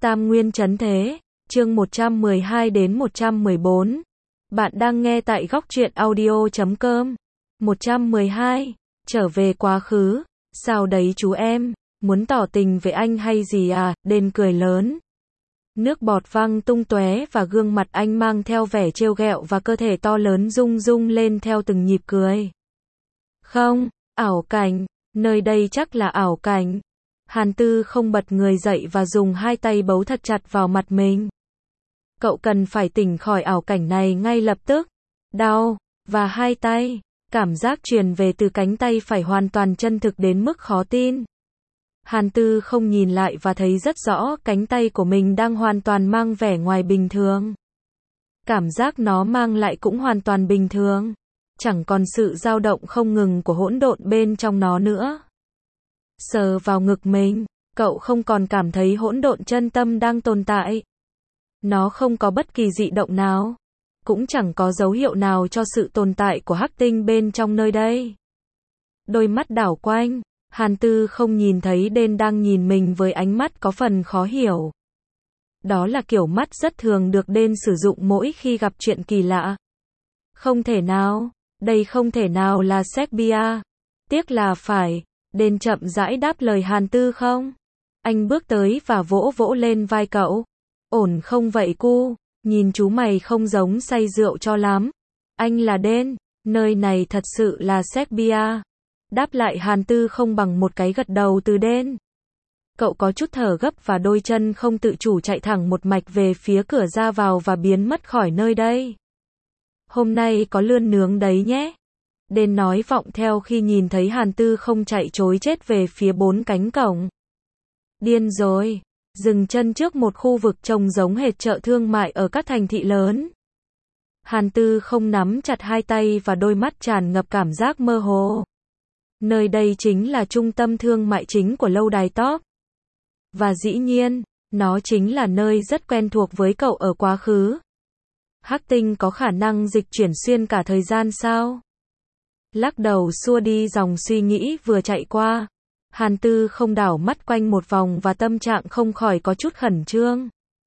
Tam Nguyên Chấn Thế, chương 112 đến 114. Bạn đang nghe tại góc truyện audio.com. 112. Trở về quá khứ. Sao đấy chú em, muốn tỏ tình với anh hay gì à? Đên cười lớn. Nước bọt văng tung tóe và gương mặt anh mang theo vẻ trêu ghẹo và cơ thể to lớn rung rung lên theo từng nhịp cười. Không, ảo cảnh, nơi đây chắc là ảo cảnh. Hàn Tư không bật người dậy và dùng hai tay bấu thật chặt vào mặt mình. Cậu cần phải tỉnh khỏi ảo cảnh này ngay lập tức. Đau, và hai tay, cảm giác truyền về từ cánh tay phải hoàn toàn chân thực đến mức khó tin. Hàn Tư không nhìn lại và thấy rất rõ cánh tay của mình đang hoàn toàn mang vẻ ngoài bình thường. Cảm giác nó mang lại cũng hoàn toàn bình thường. Chẳng còn sự dao động không ngừng của hỗn độn bên trong nó nữa. Sờ vào ngực mình, cậu không còn cảm thấy hỗn độn chân tâm đang tồn tại. Nó không có bất kỳ dị động nào, cũng chẳng có dấu hiệu nào cho sự tồn tại của hắc tinh bên trong nơi đây. Đôi mắt đảo quanh, Hàn Tư không nhìn thấy Đên đang nhìn mình với ánh mắt có phần khó hiểu. Đó là kiểu mắt rất thường được Đên sử dụng mỗi khi gặp chuyện kỳ lạ. Không thể nào, đây không thể nào là Serbia. Tiếc là phải. Đên chậm rãi đáp lời Hàn Tư không? Anh bước tới và vỗ vỗ lên vai cậu. Ổn không vậy cu? Nhìn chú mày không giống say rượu cho lắm. Anh là Đên, nơi này thật sự là Serbia. Đáp lại Hàn Tư không bằng một cái gật đầu từ Đên. Cậu có chút thở gấp và đôi chân không tự chủ chạy thẳng một mạch về phía cửa ra vào và biến mất khỏi nơi đây. Hôm nay có lươn nướng đấy nhé. Đên nói vọng theo khi nhìn thấy Hàn Tư không chạy trối chết về phía bốn cánh cổng. Điên rồi, dừng chân trước một khu vực trông giống hệt chợ thương mại ở các thành thị lớn. Hàn Tư không nắm chặt hai tay và đôi mắt tràn ngập cảm giác mơ hồ. Nơi đây chính là trung tâm thương mại chính của lâu đài Top. Và dĩ nhiên, nó chính là nơi rất quen thuộc với cậu ở quá khứ. Hắc tinh có khả năng dịch chuyển xuyên cả thời gian sao? Lắc đầu xua đi dòng suy nghĩ vừa chạy qua. Hàn Tư không đảo mắt quanh một vòng và tâm trạng không khỏi có chút khẩn trương.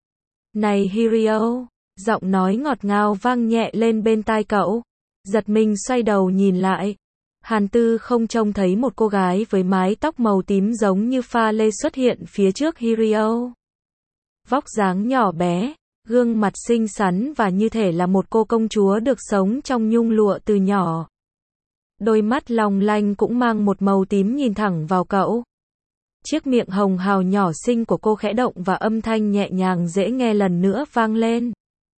Này Hirio, giọng nói ngọt ngào vang nhẹ lên bên tai cậu. Giật mình xoay đầu nhìn lại. Hàn Tư không trông thấy một cô gái với mái tóc màu tím giống như pha lê xuất hiện phía trước Hirio. Vóc dáng nhỏ bé, gương mặt xinh xắn và như thể là một cô công chúa được sống trong nhung lụa từ nhỏ. Đôi mắt long lanh cũng mang một màu tím nhìn thẳng vào cậu. Chiếc miệng hồng hào nhỏ xinh của cô khẽ động và âm thanh nhẹ nhàng dễ nghe lần nữa vang lên.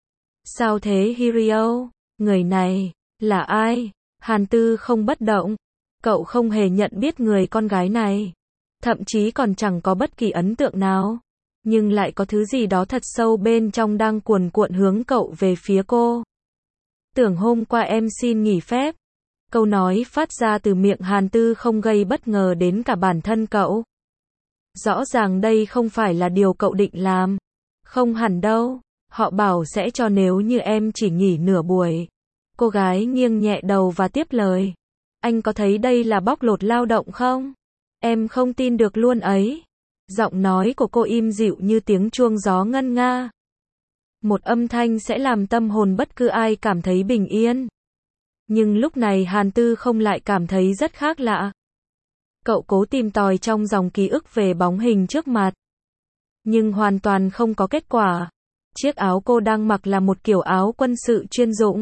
Sao thế Hirio? Người này, là ai? Hàn Tư không bất động. Cậu không hề nhận biết người con gái này. Thậm chí còn chẳng có bất kỳ ấn tượng nào. Nhưng lại có thứ gì đó thật sâu bên trong đang cuồn cuộn hướng cậu về phía cô. Tưởng hôm qua em xin nghỉ phép. Câu nói phát ra từ miệng Hàn Tư không gây bất ngờ đến cả bản thân cậu. Rõ ràng đây không phải là điều cậu định làm. Không hẳn đâu, họ bảo sẽ cho nếu như em chỉ nghỉ nửa buổi. Cô gái nghiêng nhẹ đầu và tiếp lời. Anh có thấy đây là bóc lột lao động không? Em không tin được luôn ấy. Giọng nói của cô im dịu như tiếng chuông gió ngân nga. Một âm thanh sẽ làm tâm hồn bất cứ ai cảm thấy bình yên. Nhưng lúc này Hàn Tư không lại cảm thấy rất khác lạ. Cậu cố tìm tòi trong dòng ký ức về bóng hình trước mặt. Nhưng hoàn toàn không có kết quả. Chiếc áo cô đang mặc là một kiểu áo quân sự chuyên dụng.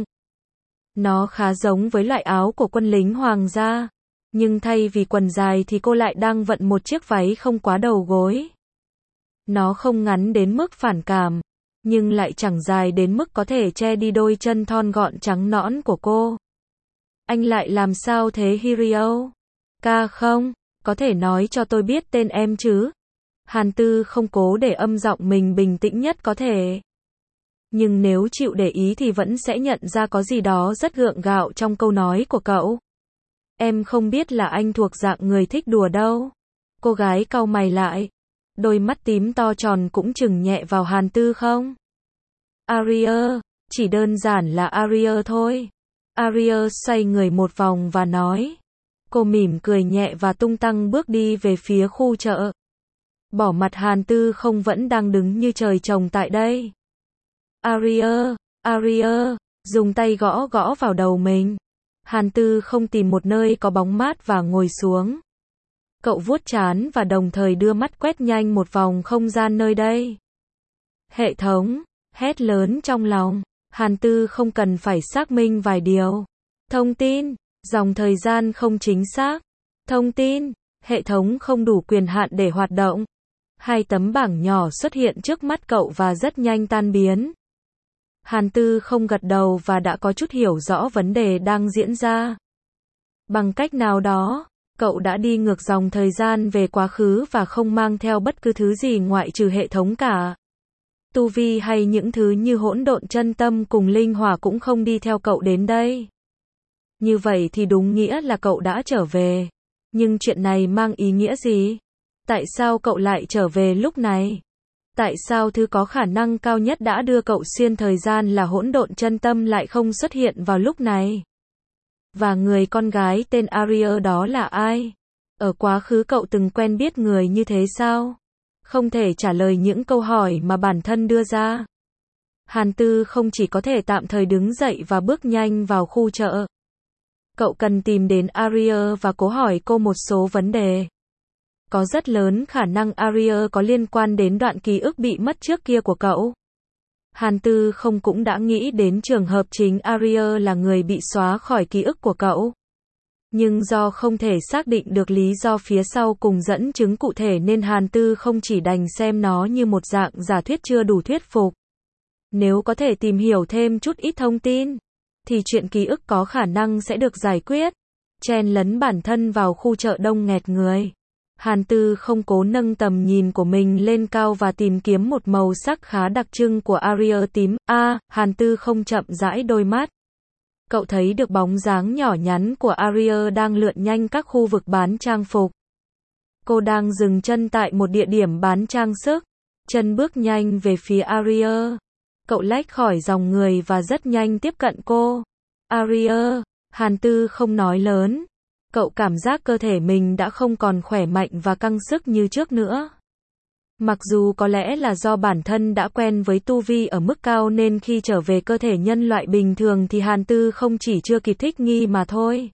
Nó khá giống với loại áo của quân lính hoàng gia. Nhưng thay vì quần dài thì cô lại đang vận một chiếc váy không quá đầu gối. Nó không ngắn đến mức phản cảm. Nhưng lại chẳng dài đến mức có thể che đi đôi chân thon gọn trắng nõn của cô. Anh lại làm sao thế Hirio? Ca không, có thể nói cho tôi biết tên em chứ? Hàn Tư không cố để âm giọng mình bình tĩnh nhất có thể. Nhưng nếu chịu để ý thì vẫn sẽ nhận ra có gì đó rất gượng gạo trong câu nói của cậu. Em không biết là anh thuộc dạng người thích đùa đâu. Cô gái cau mày lại. Đôi mắt tím to tròn cũng chừng nhẹ vào Hàn Tư không? Aria, chỉ đơn giản là Aria thôi. Aria xoay người một vòng và nói. Cô mỉm cười nhẹ và tung tăng bước đi về phía khu chợ. Bỏ mặt Hàn Tư không vẫn đang đứng như trời trồng tại đây. Aria, dùng tay gõ gõ vào đầu mình. Hàn Tư không tìm một nơi có bóng mát và ngồi xuống. Cậu vuốt trán và đồng thời đưa mắt quét nhanh một vòng không gian nơi đây. Hệ thống, hét lớn trong lòng. Hàn Tư không cần phải xác minh vài điều. Thông tin, dòng thời gian không chính xác. Thông tin, hệ thống không đủ quyền hạn để hoạt động. Hai tấm bảng nhỏ xuất hiện trước mắt cậu và rất nhanh tan biến. Hàn Tư không gật đầu và đã có chút hiểu rõ vấn đề đang diễn ra. Bằng cách nào đó, cậu đã đi ngược dòng thời gian về quá khứ và không mang theo bất cứ thứ gì ngoại trừ hệ thống cả. Tu vi hay những thứ như hỗn độn chân tâm cùng linh hỏa cũng không đi theo cậu đến đây. Như vậy thì đúng nghĩa là cậu đã trở về. Nhưng chuyện này mang ý nghĩa gì? Tại sao cậu lại trở về lúc này? Tại sao thứ có khả năng cao nhất đã đưa cậu xuyên thời gian là hỗn độn chân tâm lại không xuất hiện vào lúc này? Và người con gái tên Aria đó là ai? Ở quá khứ cậu từng quen biết người như thế sao? Không thể trả lời những câu hỏi mà bản thân đưa ra. Hàn Tư không chỉ có thể tạm thời đứng dậy và bước nhanh vào khu chợ. Cậu cần tìm đến Aria và cố hỏi cô một số vấn đề. Có rất lớn khả năng Aria có liên quan đến đoạn ký ức bị mất trước kia của cậu. Hàn Tư không cũng đã nghĩ đến trường hợp chính Aria là người bị xóa khỏi ký ức của cậu. Nhưng do không thể xác định được lý do phía sau cùng dẫn chứng cụ thể nên Hàn Tư không chỉ đành xem nó như một dạng giả thuyết chưa đủ thuyết phục. Nếu có thể tìm hiểu thêm chút ít thông tin, thì chuyện ký ức có khả năng sẽ được giải quyết. Chen lấn bản thân vào khu chợ đông nghẹt người. Hàn Tư không cố nâng tầm nhìn của mình lên cao và tìm kiếm một màu sắc khá đặc trưng của Aria tím. Hàn Tư không chậm rãi đôi mắt. Cậu thấy được bóng dáng nhỏ nhắn của Aria đang lượn nhanh các khu vực bán trang phục. Cô đang dừng chân tại một địa điểm bán trang sức. Chân bước nhanh về phía Aria. Cậu lách khỏi dòng người và rất nhanh tiếp cận cô. Aria, Hàn Tư không nói lớn. Cậu cảm giác cơ thể mình đã không còn khỏe mạnh và căng sức như trước nữa. Mặc dù có lẽ là do bản thân đã quen với tu vi ở mức cao nên khi trở về cơ thể nhân loại bình thường thì Hàn Tư không chỉ chưa kịp thích nghi mà thôi.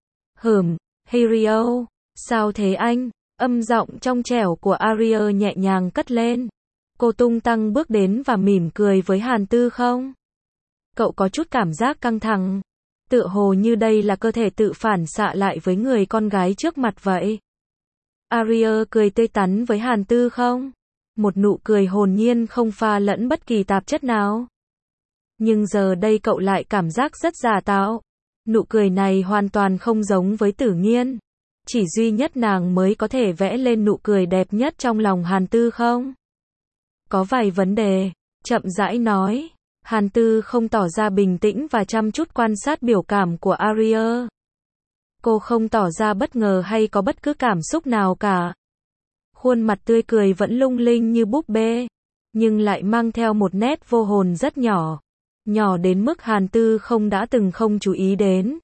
Hirio, sao thế anh? Âm giọng trong trẻo của Aria nhẹ nhàng cất lên. Cô tung tăng bước đến và mỉm cười với Hàn Tư không? Cậu có chút cảm giác căng thẳng. Tựa hồ như đây là cơ thể tự phản xạ lại với người con gái trước mặt vậy. Aria cười tươi tắn với Hàn Tư không? Một nụ cười hồn nhiên không pha lẫn bất kỳ tạp chất nào. Nhưng giờ đây cậu lại cảm giác rất giả tạo. Nụ cười này hoàn toàn không giống với Tử Nghiên. Chỉ duy nhất nàng mới có thể vẽ lên nụ cười đẹp nhất trong lòng Hàn Tư không? Có vài vấn đề, chậm rãi nói. Hàn Tư không tỏ ra bình tĩnh và chăm chút quan sát biểu cảm của Aria. Cô không tỏ ra bất ngờ hay có bất cứ cảm xúc nào cả. Khuôn mặt tươi cười vẫn lung linh như búp bê, nhưng lại mang theo một nét vô hồn rất nhỏ. Nhỏ đến mức Hàn Tư không đã từng không chú ý đến.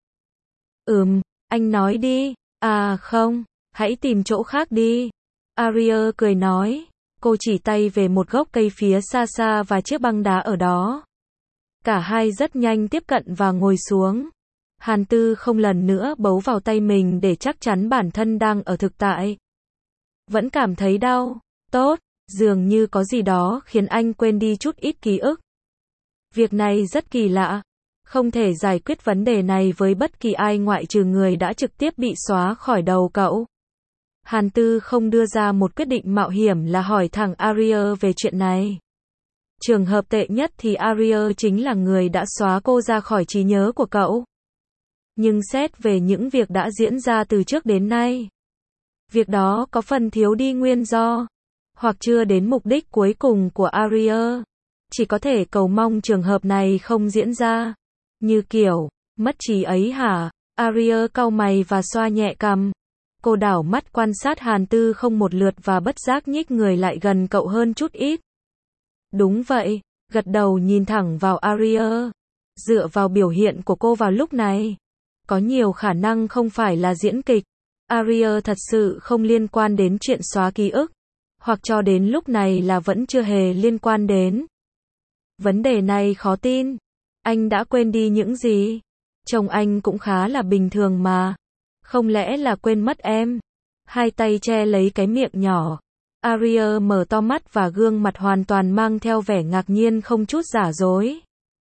Anh nói đi. Không, hãy tìm chỗ khác đi. Aria cười nói. Cô chỉ tay về một gốc cây phía xa xa và chiếc băng đá ở đó. Cả hai rất nhanh tiếp cận và ngồi xuống. Hàn Tư không lần nữa bấu vào tay mình để chắc chắn bản thân đang ở thực tại. Vẫn cảm thấy đau. Tốt, dường như có gì đó khiến anh quên đi chút ít ký ức. Việc này rất kỳ lạ. Không thể giải quyết vấn đề này với bất kỳ ai ngoại trừ người đã trực tiếp bị xóa khỏi đầu cậu. Hàn Tư không đưa ra một quyết định mạo hiểm là hỏi thẳng Aria về chuyện này. Trường hợp tệ nhất thì Aria chính là người đã xóa cô ra khỏi trí nhớ của cậu. Nhưng xét về những việc đã diễn ra từ trước đến nay, việc đó có phần thiếu đi nguyên do, hoặc chưa đến mục đích cuối cùng của Aria. Chỉ có thể cầu mong trường hợp này không diễn ra. Như kiểu, mất trí ấy hả? Aria cau mày và xoa nhẹ cằm. Cô đảo mắt quan sát Hàn Tư không một lượt và bất giác nhích người lại gần cậu hơn chút ít. Đúng vậy, gật đầu nhìn thẳng vào Aria. Dựa vào biểu hiện của cô vào lúc này, có nhiều khả năng không phải là diễn kịch. Aria thật sự không liên quan đến chuyện xóa ký ức. Hoặc cho đến lúc này là vẫn chưa hề liên quan đến. Vấn đề này khó tin. Anh đã quên đi những gì? Chồng anh cũng khá là bình thường mà. Không lẽ là quên mất em? Hai tay che lấy cái miệng nhỏ. Aria mở to mắt và gương mặt hoàn toàn mang theo vẻ ngạc nhiên không chút giả dối.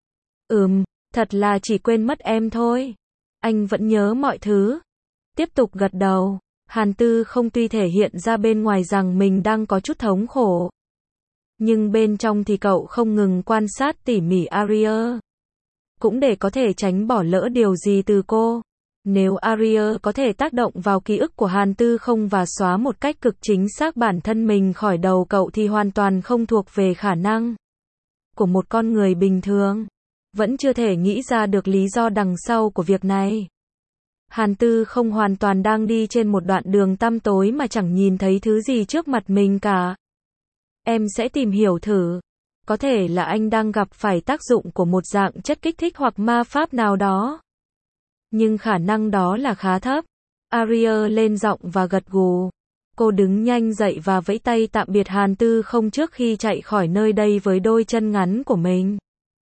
Thật là chỉ quên mất em thôi. Anh vẫn nhớ mọi thứ. Tiếp tục gật đầu. Hàn Tư không tuy thể hiện ra bên ngoài rằng mình đang có chút thống khổ. Nhưng bên trong thì cậu không ngừng quan sát tỉ mỉ Aria. Cũng để có thể tránh bỏ lỡ điều gì từ cô. Nếu Aria có thể tác động vào ký ức của Hàn Tư không và xóa một cách cực chính xác bản thân mình khỏi đầu cậu thì hoàn toàn không thuộc về khả năng của một con người bình thường. Vẫn chưa thể nghĩ ra được lý do đằng sau của việc này. Hàn Tư không hoàn toàn đang đi trên một đoạn đường tăm tối mà chẳng nhìn thấy thứ gì trước mặt mình cả. Em sẽ tìm hiểu thử. Có thể là anh đang gặp phải tác dụng của một dạng chất kích thích hoặc ma pháp nào đó. Nhưng khả năng đó là khá thấp. Aria lên giọng và gật gù. Cô đứng nhanh dậy và vẫy tay tạm biệt Hàn Tư không trước khi chạy khỏi nơi đây với đôi chân ngắn của mình.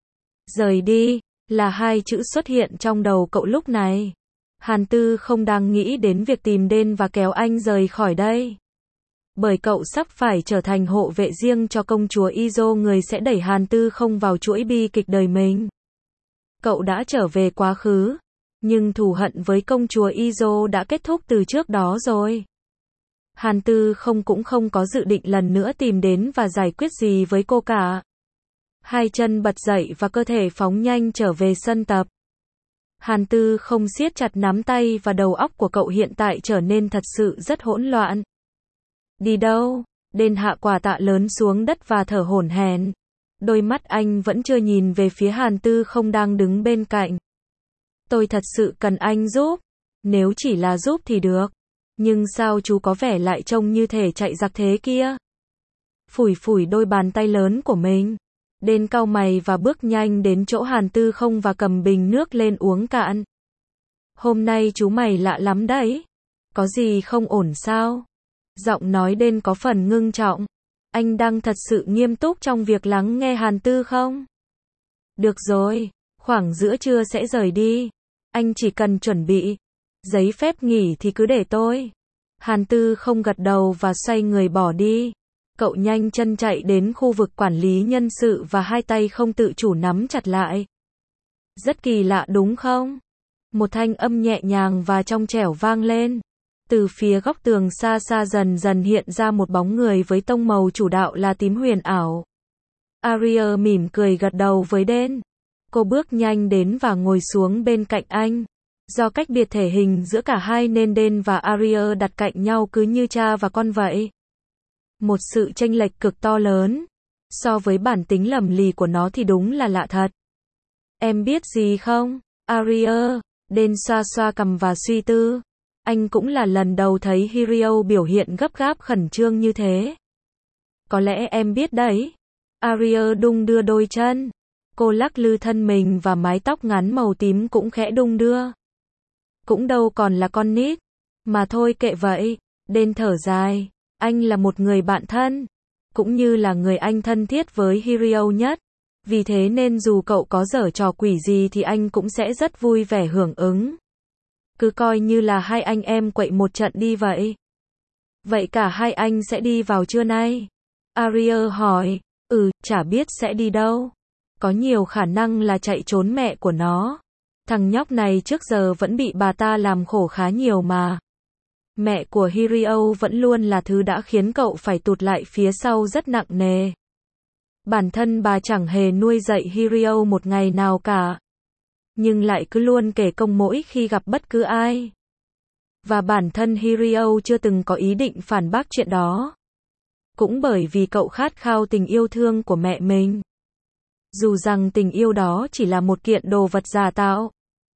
Rời đi, là hai chữ xuất hiện trong đầu cậu lúc này. Hàn Tư không đang nghĩ đến việc tìm đến và kéo anh rời khỏi đây. Bởi cậu sắp phải trở thành hộ vệ riêng cho công chúa Izo, người sẽ đẩy Hàn Tư không vào chuỗi bi kịch đời mình. Cậu đã trở về quá khứ. Nhưng thù hận với công chúa Izo đã kết thúc từ trước đó rồi. Hàn Tư không cũng không có dự định lần nữa tìm đến và giải quyết gì với cô cả. Hai chân bật dậy và cơ thể phóng nhanh trở về sân tập. Hàn Tư không siết chặt nắm tay và đầu óc của cậu hiện tại trở nên thật sự rất hỗn loạn. Đi đâu? Đền hạ quả tạ lớn xuống đất và thở hổn hển. Đôi mắt anh vẫn chưa nhìn về phía Hàn Tư không đang đứng bên cạnh. Tôi thật sự cần anh giúp. Nếu chỉ là giúp thì được. Nhưng sao chú có vẻ lại trông như thể chạy giặc thế kia? Phủi phủi đôi bàn tay lớn của mình. Đền cau mày và bước nhanh đến chỗ Hàn Tư không và cầm bình nước lên uống cạn. Hôm nay chú mày lạ lắm đấy. Có gì không ổn sao? Giọng nói Đền có phần ngưng trọng. Anh đang thật sự nghiêm túc trong việc lắng nghe Hàn Tư không? Được rồi, khoảng giữa trưa sẽ rời đi. Anh chỉ cần chuẩn bị giấy phép nghỉ thì cứ để tôi. Hàn Tư không gật đầu và xoay người bỏ đi. Cậu nhanh chân chạy đến khu vực quản lý nhân sự và hai tay không tự chủ nắm chặt lại. Rất kỳ lạ đúng không? Một thanh âm nhẹ nhàng và trong trẻo vang lên. Từ phía góc tường xa xa dần dần hiện ra một bóng người với tông màu chủ đạo là tím huyền ảo. Aria mỉm cười gật đầu với Đen. Cô bước nhanh đến và ngồi xuống bên cạnh anh. Do cách biệt thể hình giữa cả hai nên Đen và Aria đặt cạnh nhau cứ như cha và con vậy. Một sự chênh lệch cực to lớn. So với bản tính lầm lì của nó thì đúng là lạ thật. Em biết gì không, Aria? Đen xoa xoa cằm và suy tư. Anh cũng là lần đầu thấy Hirio biểu hiện gấp gáp khẩn trương như thế. Có lẽ em biết đấy. Aria đung đưa đôi chân. Cô lắc lư thân mình và mái tóc ngắn màu tím cũng khẽ đung đưa. Cũng đâu còn là con nít. Mà thôi kệ vậy. Đen thở dài. Anh là một người bạn thân. Cũng như là người anh thân thiết với Hirio nhất. Vì thế nên dù cậu có giở trò quỷ gì thì anh cũng sẽ rất vui vẻ hưởng ứng. Cứ coi như là hai anh em quậy một trận đi vậy. Vậy cả hai anh sẽ đi vào trưa nay? Aria hỏi. Chả biết sẽ đi đâu. Có nhiều khả năng là chạy trốn mẹ của nó. Thằng nhóc này trước giờ vẫn bị bà ta làm khổ khá nhiều mà. Mẹ của Hirio vẫn luôn là thứ đã khiến cậu phải tụt lại phía sau rất nặng nề. Bản thân bà chẳng hề nuôi dạy Hirio một ngày nào cả. Nhưng lại cứ luôn kể công mỗi khi gặp bất cứ ai. Và bản thân Hirio chưa từng có ý định phản bác chuyện đó. Cũng bởi vì cậu khát khao tình yêu thương của mẹ mình. Dù rằng tình yêu đó chỉ là một kiện đồ vật giả tạo.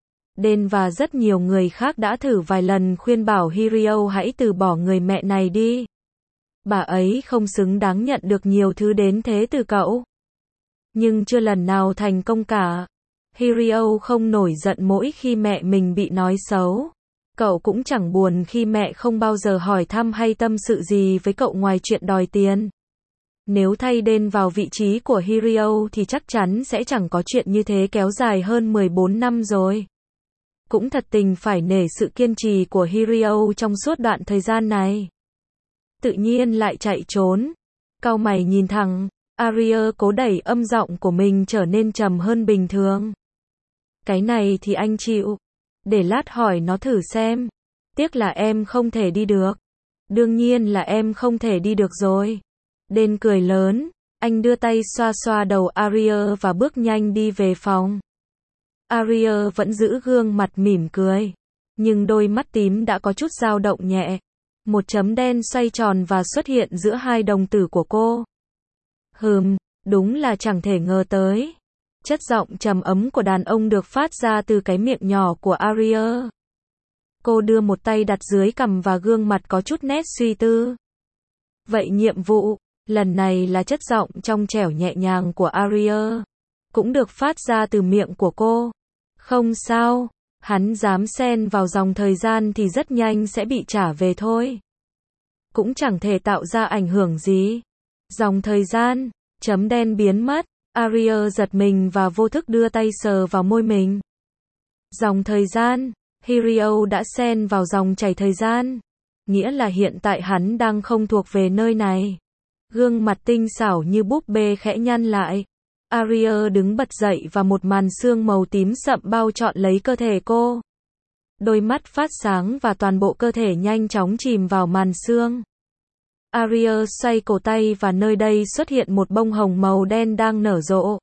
Đen và rất nhiều người khác đã thử vài lần khuyên bảo Hirio hãy từ bỏ người mẹ này đi. Bà ấy không xứng đáng nhận được nhiều thứ đến thế từ cậu. Nhưng chưa lần nào thành công cả. Hirio không nổi giận mỗi khi mẹ mình bị nói xấu. Cậu cũng chẳng buồn khi mẹ không bao giờ hỏi thăm hay tâm sự gì với cậu ngoài chuyện đòi tiền. Nếu thay Den vào vị trí của Hirio thì chắc chắn sẽ chẳng có chuyện như thế kéo dài hơn 14 năm rồi. Cũng thật tình phải nể sự kiên trì của Hirio trong suốt đoạn thời gian này. Tự nhiên lại chạy trốn. Cau mày nhìn thằng Aria cố đẩy âm giọng của mình trở nên trầm hơn bình thường. Cái này thì anh chịu. Để lát hỏi nó thử xem. Tiếc là em không thể đi được. Đương nhiên là em không thể đi được rồi. Den cười lớn. Anh đưa tay xoa xoa đầu Aria và bước nhanh đi về phòng. Aria vẫn giữ gương mặt mỉm cười. Nhưng đôi mắt tím đã có chút dao động nhẹ. Một chấm đen xoay tròn và xuất hiện giữa hai đồng tử của cô. Đúng là chẳng thể ngờ tới. Chất giọng trầm ấm của đàn ông được phát ra từ cái miệng nhỏ của Aria. Cô đưa một tay đặt dưới cằm và gương mặt có chút nét suy tư. Vậy nhiệm vụ, lần này là chất giọng trong trẻo nhẹ nhàng của Aria. Cũng được phát ra từ miệng của cô. Không sao, hắn dám xen vào dòng thời gian thì rất nhanh sẽ bị trả về thôi. Cũng chẳng thể tạo ra ảnh hưởng gì. Dòng thời gian, chấm đen biến mất. Aria giật mình và vô thức đưa tay sờ vào môi mình. Dòng thời gian, Hirio đã xen vào dòng chảy thời gian. Nghĩa là hiện tại hắn đang không thuộc về nơi này. Gương mặt tinh xảo như búp bê khẽ nhăn lại. Aria đứng bật dậy và một màn sương màu tím sậm bao trọn lấy cơ thể cô. Đôi mắt phát sáng và toàn bộ cơ thể nhanh chóng chìm vào màn sương. Aria xoay cổ tay và nơi đây xuất hiện một bông hồng màu đen đang nở rộ.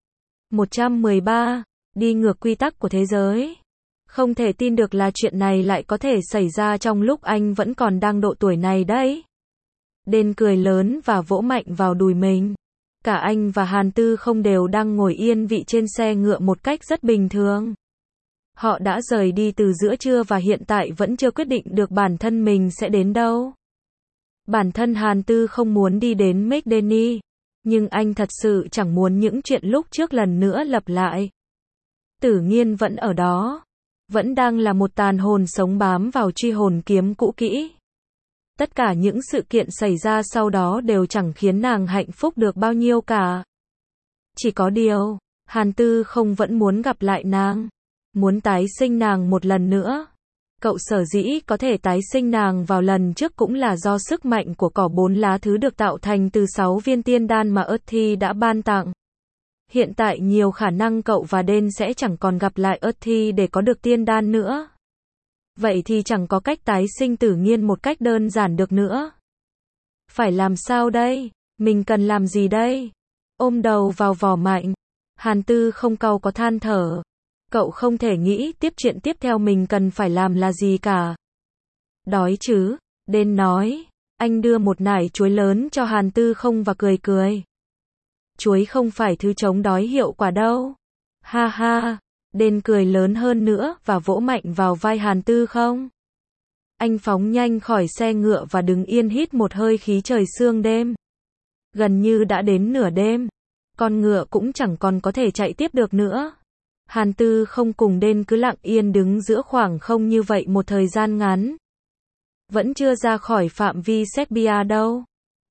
113. Đi ngược quy tắc của thế giới. Không thể tin được là chuyện này lại có thể xảy ra trong lúc anh vẫn còn đang độ tuổi này đấy. Den cười lớn và vỗ mạnh vào đùi mình. Cả anh và Hàn Tư không đều đang ngồi yên vị trên xe ngựa một cách rất bình thường. Họ đã rời đi từ giữa trưa và hiện tại vẫn chưa quyết định được bản thân mình sẽ đến đâu. Bản thân Hàn Tư không muốn đi đến McDenny, nhưng anh thật sự chẳng muốn những chuyện lúc trước lần nữa lặp lại. Tử Nghiên vẫn ở đó, vẫn đang là một tàn hồn sống bám vào truy hồn kiếm cũ kỹ. Tất cả những sự kiện xảy ra sau đó đều chẳng khiến nàng hạnh phúc được bao nhiêu cả. Chỉ có điều, Hàn Tư không vẫn muốn gặp lại nàng, muốn tái sinh nàng một lần nữa. Cậu sở dĩ có thể tái sinh nàng vào lần trước cũng là do sức mạnh của cỏ 4 lá thứ được tạo thành từ 6 viên tiên đan mà Earthy đã ban tặng. Hiện tại nhiều khả năng cậu và Den sẽ chẳng còn gặp lại Earthy để có được tiên đan nữa. Vậy thì chẳng có cách tái sinh Tử Nghiên một cách đơn giản được nữa. Phải làm sao đây? Mình cần làm gì đây? Ôm đầu vào vỏ mạnh. Hàn Tư không cau có than thở. Cậu không thể nghĩ tiếp chuyện tiếp theo mình cần phải làm là gì cả. Đói chứ? Den nói. Anh đưa một nải chuối lớn cho Hàn Tư không và cười cười. Chuối không phải thứ chống đói hiệu quả đâu. Ha ha. Den cười lớn hơn nữa và vỗ mạnh vào vai Hàn Tư không. Anh phóng nhanh khỏi xe ngựa và đứng yên hít một hơi khí trời sương đêm. Gần như đã đến nửa đêm. Con ngựa cũng chẳng còn có thể chạy tiếp được nữa. Hàn Tư không cùng Den cứ lặng yên đứng giữa khoảng không như vậy một thời gian ngắn. Vẫn chưa ra khỏi phạm vi Serbia đâu.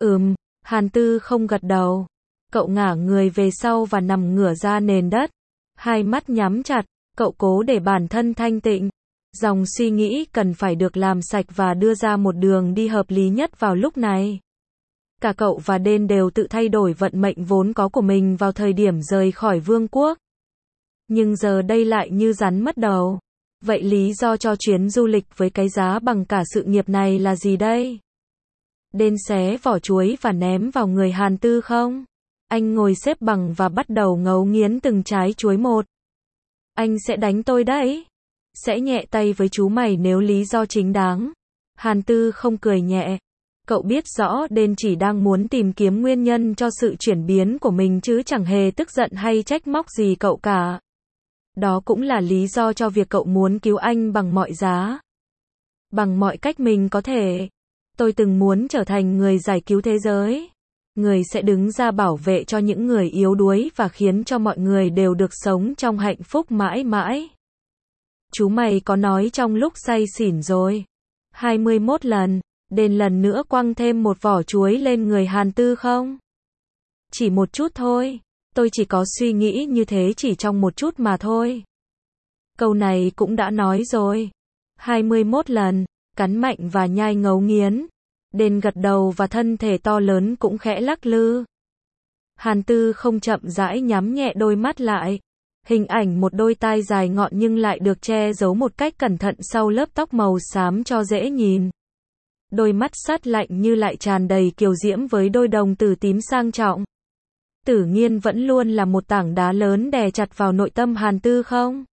Hàn Tư không gật đầu. Cậu ngả người về sau và nằm ngửa ra nền đất. Hai mắt nhắm chặt, cậu cố để bản thân thanh tịnh. Dòng suy nghĩ cần phải được làm sạch và đưa ra một đường đi hợp lý nhất vào lúc này. Cả cậu và Den đều tự thay đổi vận mệnh vốn có của mình vào thời điểm rời khỏi vương quốc. Nhưng giờ đây lại như rắn mất đầu. Vậy lý do cho chuyến du lịch với cái giá bằng cả sự nghiệp này là gì đây? Den xé vỏ chuối và ném vào người Hàn Tư không? Anh ngồi xếp bằng và bắt đầu ngấu nghiến từng trái chuối một. Anh sẽ đánh tôi đấy. Sẽ nhẹ tay với chú mày nếu lý do chính đáng. Hàn Tư không cười nhẹ. Cậu biết rõ Den chỉ đang muốn tìm kiếm nguyên nhân cho sự chuyển biến của mình chứ chẳng hề tức giận hay trách móc gì cậu cả. Đó cũng là lý do cho việc cậu muốn cứu anh bằng mọi giá. Bằng mọi cách mình có thể. Tôi từng muốn trở thành người giải cứu thế giới. Người sẽ đứng ra bảo vệ cho những người yếu đuối và khiến cho mọi người đều được sống trong hạnh phúc mãi mãi. Chú mày có nói trong lúc say xỉn rồi 21 lần, đến lần nữa quăng thêm một vỏ chuối lên người Hàn Tư không? Chỉ một chút thôi, tôi chỉ có suy nghĩ như thế chỉ trong một chút mà thôi. Câu này cũng đã nói rồi. 21 lần, cắn mạnh và nhai ngấu nghiến. Đền gật đầu và thân thể to lớn cũng khẽ lắc lư. Hàn Tư không chậm rãi nhắm nhẹ đôi mắt lại. Hình ảnh một đôi tai dài ngọn nhưng lại được che giấu một cách cẩn thận sau lớp tóc màu xám cho dễ nhìn. Đôi mắt sắt lạnh như lại tràn đầy kiều diễm với đôi đồng tử tím sang trọng. Tử Nghiên vẫn luôn là một tảng đá lớn đè chặt vào nội tâm Hàn Tư không?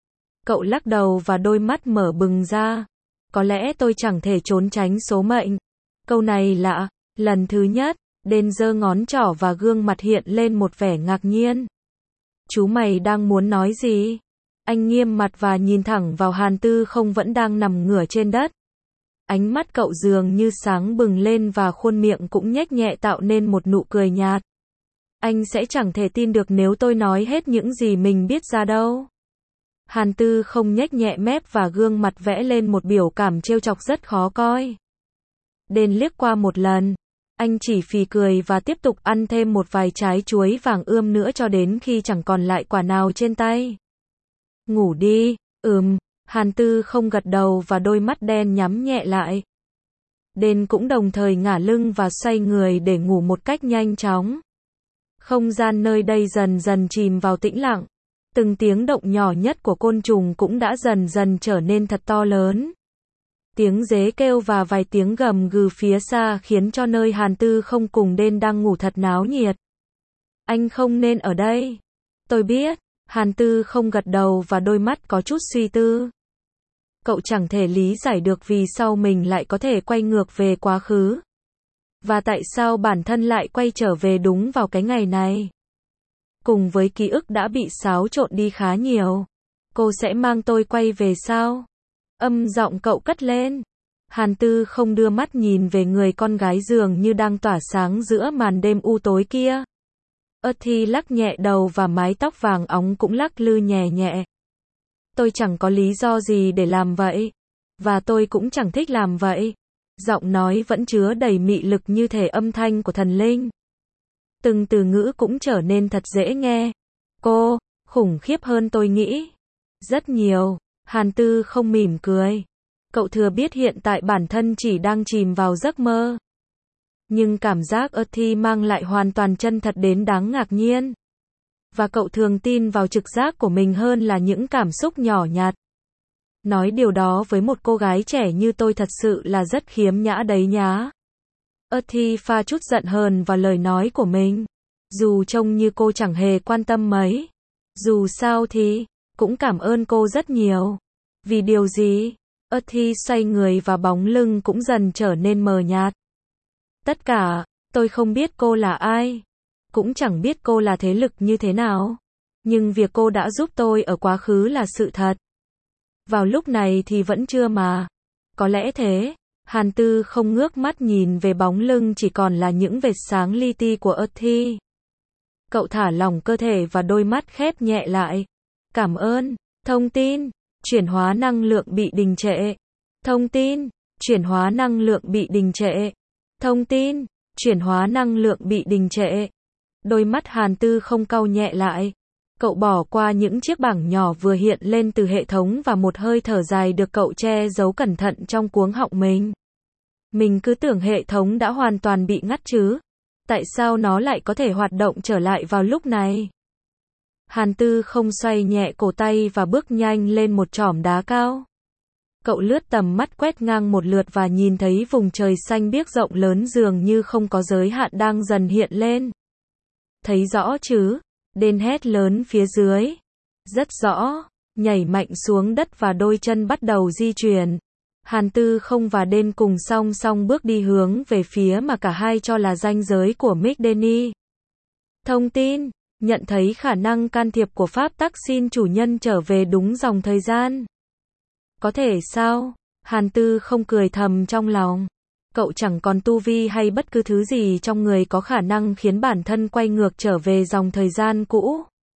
Cậu lắc đầu và đôi mắt mở bừng ra. Có lẽ tôi chẳng thể trốn tránh số mệnh. Câu này lạ. Lần thứ nhất, Đền giơ ngón trỏ và gương mặt hiện lên một vẻ ngạc nhiên. Chú mày đang muốn nói gì? Anh nghiêm mặt và nhìn thẳng vào Hàn Tư không vẫn đang nằm ngửa trên đất. Ánh mắt cậu dường như sáng bừng lên và khuôn miệng cũng nhếch nhẹ tạo nên một nụ cười nhạt. Anh sẽ chẳng thể tin được nếu tôi nói hết những gì mình biết ra đâu. Hàn Tư không nhếch nhẹ mép và gương mặt vẽ lên một biểu cảm trêu chọc rất khó coi. Đền liếc qua một lần. Anh chỉ phì cười và tiếp tục ăn thêm một vài trái chuối vàng ươm nữa cho đến khi chẳng còn lại quả nào trên tay. Ngủ đi, Hàn Tư không gật đầu và đôi mắt đen nhắm nhẹ lại. Đền cũng đồng thời ngả lưng và xoay người để ngủ một cách nhanh chóng. Không gian nơi đây dần dần chìm vào tĩnh lặng. Từng tiếng động nhỏ nhất của côn trùng cũng đã dần dần trở nên thật to lớn. Tiếng dế kêu và vài tiếng gầm gừ phía xa khiến cho nơi Hàn Tư không cùng Đền đang ngủ thật náo nhiệt. Anh không nên ở đây. Tôi biết. Hàn Tư không gật đầu và đôi mắt có chút suy tư. Cậu chẳng thể lý giải được vì sao mình lại có thể quay ngược về quá khứ. Và tại sao bản thân lại quay trở về đúng vào cái ngày này. Cùng với ký ức đã bị xáo trộn đi khá nhiều. Cô sẽ mang tôi quay về sao? Âm giọng cậu cất lên. Hàn Tư không đưa mắt nhìn về người con gái dường như đang tỏa sáng giữa màn đêm u tối kia. Thi lắc nhẹ đầu và mái tóc vàng óng cũng lắc lư nhẹ nhẹ. Tôi chẳng có lý do gì để làm vậy. Và tôi cũng chẳng thích làm vậy. Giọng nói vẫn chứa đầy mị lực như thể âm thanh của thần linh. Từng từ ngữ cũng trở nên thật dễ nghe. Cô, khủng khiếp hơn tôi nghĩ. Rất nhiều. Hàn Tư không mỉm cười. Cậu thừa biết hiện tại bản thân chỉ đang chìm vào giấc mơ. Nhưng cảm giác Thi mang lại hoàn toàn chân thật đến đáng ngạc nhiên. Và cậu thường tin vào trực giác của mình hơn là những cảm xúc nhỏ nhặt. Nói điều đó với một cô gái trẻ như tôi thật sự là rất khiếm nhã đấy nhá. Thi pha chút giận hờn vào lời nói của mình. Dù trông như cô chẳng hề quan tâm mấy. Dù sao thì, cũng cảm ơn cô rất nhiều. Vì điều gì? Thi xoay người và bóng lưng cũng dần trở nên mờ nhạt. Tất cả, tôi không biết cô là ai. Cũng chẳng biết cô là thế lực như thế nào. Nhưng việc cô đã giúp tôi ở quá khứ là sự thật. Vào lúc này thì vẫn chưa mà. Có lẽ thế. Hàn Tư không ngước mắt nhìn về bóng lưng chỉ còn là những vệt sáng li ti của Thi. Cậu thả lỏng cơ thể và đôi mắt khép nhẹ lại. Cảm ơn. Thông tin. Chuyển hóa năng lượng bị đình trệ. Thông tin. Chuyển hóa năng lượng bị đình trệ. Thông tin. Chuyển hóa năng lượng bị đình trệ. Đôi mắt Hàn Tư không cau nhẹ lại. Cậu bỏ qua những chiếc bảng nhỏ vừa hiện lên từ hệ thống và một hơi thở dài được cậu che giấu cẩn thận trong cuống họng mình. Mình cứ tưởng hệ thống đã hoàn toàn bị ngắt chứ. Tại sao nó lại có thể hoạt động trở lại vào lúc này? Hàn Tư không xoay nhẹ cổ tay và bước nhanh lên một chỏm đá cao. Cậu lướt tầm mắt quét ngang một lượt và nhìn thấy vùng trời xanh biếc rộng lớn dường như không có giới hạn đang dần hiện lên. Thấy rõ chứ? Đền hét lớn phía dưới. Rất rõ. Nhảy mạnh xuống đất và đôi chân bắt đầu di chuyển. Hàn Tư không và Đền cùng song song bước đi hướng về phía mà cả hai cho là ranh giới của Middenny. Thông tin. Nhận thấy khả năng can thiệp của pháp tắc xin chủ nhân trở về đúng dòng thời gian. Có thể sao? Hàn Tư không cười thầm trong lòng. Cậu chẳng còn tu vi hay bất cứ thứ gì trong người có khả năng khiến bản thân quay ngược trở về dòng thời gian cũ.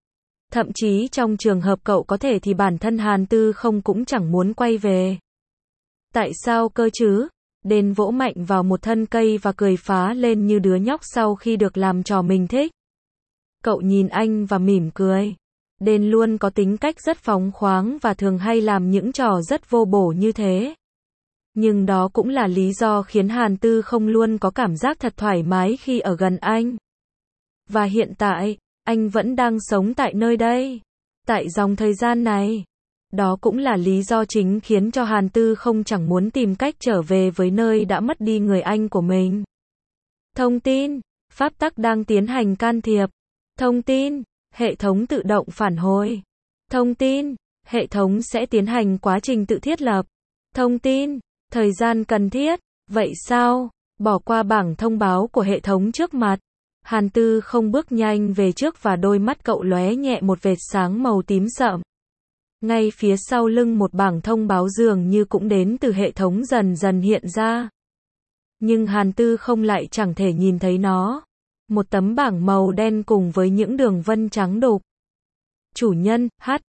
Thậm chí trong trường hợp cậu có thể thì bản thân Hàn Tư không cũng chẳng muốn quay về. Tại sao cơ chứ? Đền vỗ mạnh vào một thân cây và cười phá lên như đứa nhóc sau khi được làm trò mình thích. Cậu nhìn anh và mỉm cười. Đền luôn có tính cách rất phóng khoáng và thường hay làm những trò rất vô bổ như thế. Nhưng đó cũng là lý do khiến Hàn Tư không luôn có cảm giác thật thoải mái khi ở gần anh. Và hiện tại, anh vẫn đang sống tại nơi đây. Tại dòng thời gian này. Đó cũng là lý do chính khiến cho Hàn Tư không chẳng muốn tìm cách trở về với nơi đã mất đi người anh của mình. Thông tin, pháp tắc đang tiến hành can thiệp. Thông tin, hệ thống tự động phản hồi. Thông tin, hệ thống sẽ tiến hành quá trình tự thiết lập. Thông tin, thời gian cần thiết. Vậy sao? Bỏ qua bảng thông báo của hệ thống trước mặt. Hàn Tư không bước nhanh về trước và đôi mắt cậu lóe nhẹ một vệt sáng màu tím sậm. Ngay phía sau lưng một bảng thông báo dường như cũng đến từ hệ thống dần dần hiện ra. Nhưng Hàn Tư không lại chẳng thể nhìn thấy nó. Một tấm bảng màu đen cùng với những đường vân trắng đục. Chủ nhân,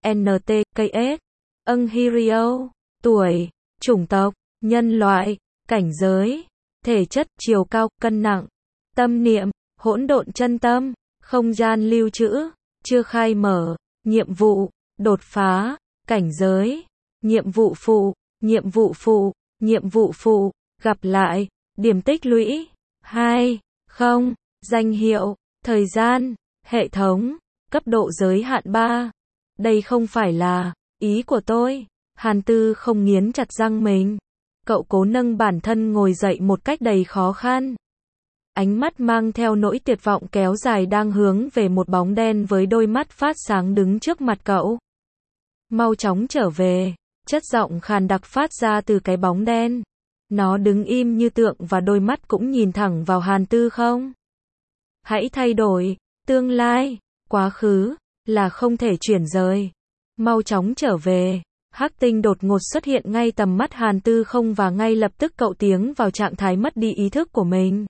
HNTKS. Hirio. Tuổi, chủng tộc, nhân loại, cảnh giới, thể chất, chiều cao, cân nặng, tâm niệm, hỗn độn chân tâm, không gian lưu trữ, chưa khai mở, nhiệm vụ, đột phá, cảnh giới, nhiệm vụ phụ, nhiệm vụ phụ, nhiệm vụ phụ, gặp lại, điểm tích lũy, 2, 0, danh hiệu, thời gian, hệ thống, cấp độ giới hạn 3. Đây không phải là ý của tôi. Hàn Tư không nghiến chặt răng mình. Cậu cố nâng bản thân ngồi dậy một cách đầy khó khăn. Ánh mắt mang theo nỗi tuyệt vọng kéo dài đang hướng về một bóng đen với đôi mắt phát sáng đứng trước mặt cậu. Mau chóng trở về, chất giọng khàn đặc phát ra từ cái bóng đen. Nó đứng im như tượng và đôi mắt cũng nhìn thẳng vào Hàn Tư không. Hãy thay đổi, tương lai, quá khứ, là không thể chuyển rời. Mau chóng trở về. Hắc tinh đột ngột xuất hiện ngay tầm mắt Hàn Tư không và ngay lập tức cậu tiến vào trạng thái mất đi ý thức của mình.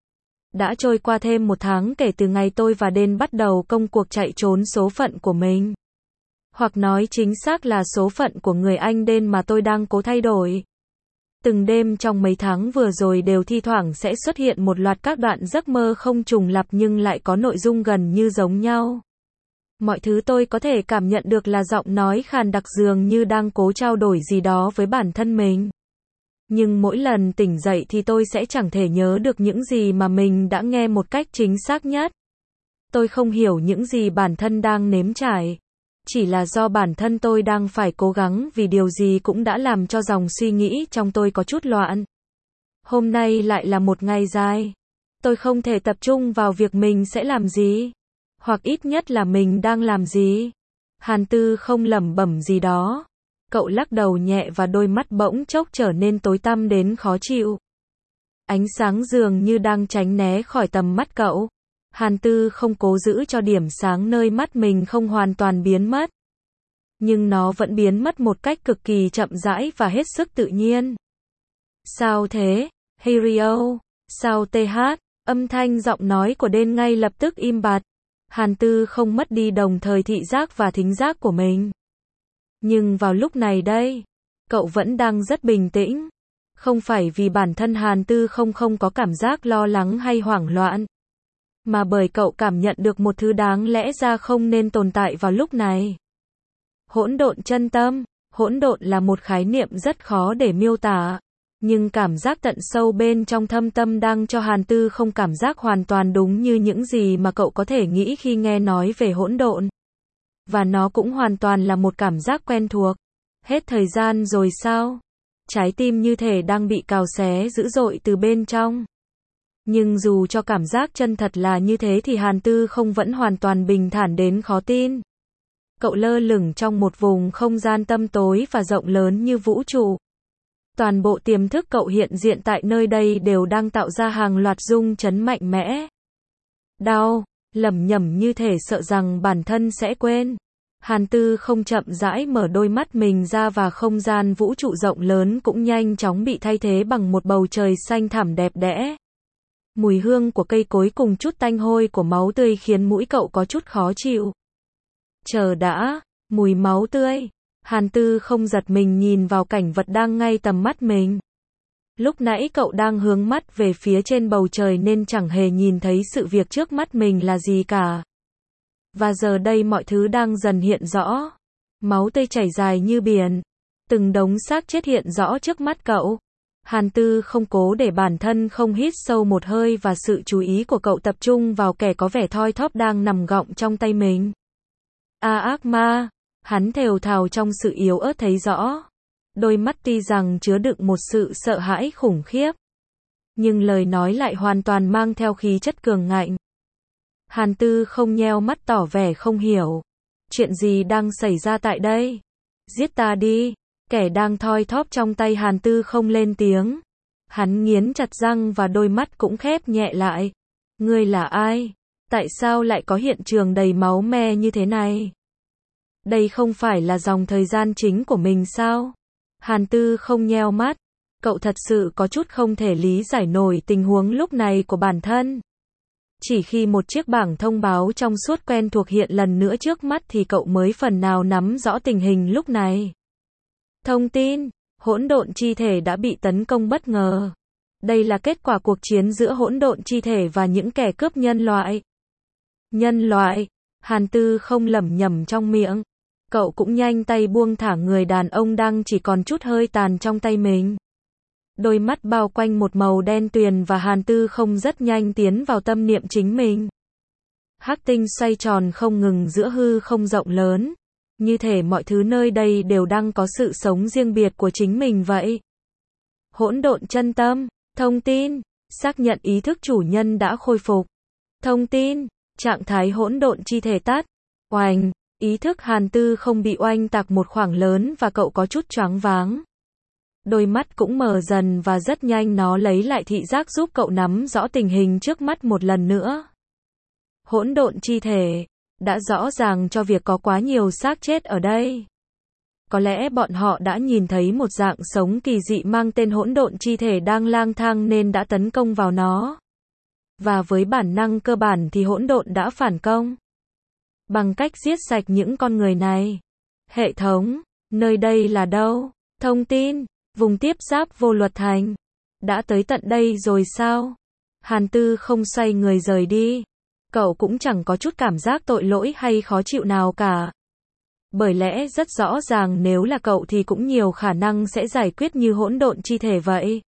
Đã trôi qua thêm 1 tháng kể từ ngày tôi và Đen bắt đầu công cuộc chạy trốn số phận của mình. Hoặc nói chính xác là số phận của người anh Đen mà tôi đang cố thay đổi. Từng đêm trong mấy tháng vừa rồi đều thi thoảng sẽ xuất hiện một loạt các đoạn giấc mơ không trùng lặp nhưng lại có nội dung gần như giống nhau. Mọi thứ tôi có thể cảm nhận được là giọng nói khàn đặc dường như đang cố trao đổi gì đó với bản thân mình. Nhưng mỗi lần tỉnh dậy thì tôi sẽ chẳng thể nhớ được những gì mà mình đã nghe một cách chính xác nhất. Tôi không hiểu những gì bản thân đang nếm trải. Chỉ là do bản thân tôi đang phải cố gắng vì điều gì cũng đã làm cho dòng suy nghĩ trong tôi có chút loạn. Hôm nay lại là một ngày dài. Tôi không thể tập trung vào việc mình sẽ làm gì. Hoặc ít nhất là mình đang làm gì. Hàn Tư không lẩm bẩm gì đó. Cậu lắc đầu nhẹ và đôi mắt bỗng chốc trở nên tối tăm đến khó chịu. Ánh sáng dường như đang tránh né khỏi tầm mắt cậu. Hàn Tư không cố giữ cho điểm sáng nơi mắt mình không hoàn toàn biến mất. Nhưng nó vẫn biến mất một cách cực kỳ chậm rãi và hết sức tự nhiên. Sao thế, Hirio? Sao TH? Âm thanh giọng nói của Đen ngay lập tức im bặt. Hàn Tư không mất đi đồng thời thị giác và thính giác của mình. Nhưng vào lúc này đây, cậu vẫn đang rất bình tĩnh. Không phải vì bản thân Hàn Tư không có cảm giác lo lắng hay hoảng loạn. Mà bởi cậu cảm nhận được một thứ đáng lẽ ra không nên tồn tại vào lúc này. Hỗn độn chân tâm. Hỗn độn là một khái niệm rất khó để miêu tả. Nhưng cảm giác tận sâu bên trong thâm tâm đang cho Hàn Tư không cảm giác hoàn toàn đúng như những gì mà cậu có thể nghĩ khi nghe nói về hỗn độn. Và nó cũng hoàn toàn là một cảm giác quen thuộc. Hết thời gian rồi sao? Trái tim như thể đang bị cào xé dữ dội từ bên trong. Nhưng dù cho cảm giác chân thật là như thế thì Hàn Tư không vẫn hoàn toàn bình thản đến khó tin. Cậu lơ lửng trong một vùng không gian tăm tối và rộng lớn như vũ trụ. Toàn bộ tiềm thức cậu hiện diện tại nơi đây đều đang tạo ra hàng loạt rung chấn mạnh mẽ. Đau, lẩm nhẩm như thể sợ rằng bản thân sẽ quên. Hàn Tư không chậm rãi mở đôi mắt mình ra và không gian vũ trụ rộng lớn cũng nhanh chóng bị thay thế bằng một bầu trời xanh thẳm đẹp đẽ. Mùi hương của cây cối cùng chút tanh hôi của máu tươi khiến mũi cậu có chút khó chịu. Chờ đã, mùi máu tươi. Hàn Tư không giật mình nhìn vào cảnh vật đang ngay tầm mắt mình. Lúc nãy cậu đang hướng mắt về phía trên bầu trời nên chẳng hề nhìn thấy sự việc trước mắt mình là gì cả. Và giờ đây mọi thứ đang dần hiện rõ. Máu tươi chảy dài như biển. Từng đống xác chết hiện rõ trước mắt cậu. Hàn Tư không cố để bản thân không hít sâu một hơi và sự chú ý của cậu tập trung vào kẻ có vẻ thoi thóp đang nằm gọng trong tay mình. Ác ma, hắn thều thào trong sự yếu ớt thấy rõ. Đôi mắt tuy rằng chứa đựng một sự sợ hãi khủng khiếp, nhưng lời nói lại hoàn toàn mang theo khí chất cường ngạnh. Hàn Tư không nheo mắt tỏ vẻ không hiểu. Chuyện gì đang xảy ra tại đây? Giết ta đi. Kẻ đang thoi thóp trong tay Hàn Tư không lên tiếng. Hắn nghiến chặt răng và đôi mắt cũng khép nhẹ lại. Ngươi là ai? Tại sao lại có hiện trường đầy máu me như thế này? Đây không phải là dòng thời gian chính của mình sao? Hàn Tư không nheo mắt. Cậu thật sự có chút không thể lý giải nổi tình huống lúc này của bản thân. Chỉ khi một chiếc bảng thông báo trong suốt quen thuộc hiện lần nữa trước mắt thì cậu mới phần nào nắm rõ tình hình lúc này. Thông tin, hỗn độn chi thể đã bị tấn công bất ngờ. Đây là kết quả cuộc chiến giữa hỗn độn chi thể và những kẻ cướp nhân loại. Nhân loại, Hàn Tư không lẩm nhẩm trong miệng. Cậu cũng nhanh tay buông thả người đàn ông đang chỉ còn chút hơi tàn trong tay mình. Đôi mắt bao quanh một màu đen tuyền và Hàn Tư không rất nhanh tiến vào tâm niệm chính mình. Hắc tinh xoay tròn không ngừng giữa hư không rộng lớn. Như thể mọi thứ nơi đây đều đang có sự sống riêng biệt của chính mình vậy. Hỗn độn chân tâm, thông tin, xác nhận ý thức chủ nhân đã khôi phục. Thông tin, trạng thái hỗn độn chi thể tắt. Oành, ý thức Hàn Tư không bị oanh tạc một khoảng lớn và cậu có chút choáng váng. Đôi mắt cũng mờ dần và rất nhanh nó lấy lại thị giác giúp cậu nắm rõ tình hình trước mắt một lần nữa. Hỗn độn chi thể đã rõ ràng cho việc có quá nhiều xác chết ở đây. Có lẽ bọn họ đã nhìn thấy một dạng sống kỳ dị mang tên hỗn độn chi thể đang lang thang nên đã tấn công vào nó. Và với bản năng cơ bản thì hỗn độn đã phản công. Bằng cách giết sạch những con người này. Hệ thống, nơi đây là đâu? Thông tin, vùng tiếp giáp vô luật thành. Đã tới tận đây rồi sao? Hàn Tư không xoay người rời đi. Cậu cũng chẳng có chút cảm giác tội lỗi hay khó chịu nào cả. Bởi lẽ rất rõ ràng nếu là cậu thì cũng nhiều khả năng sẽ giải quyết như hỗn độn chi thể vậy.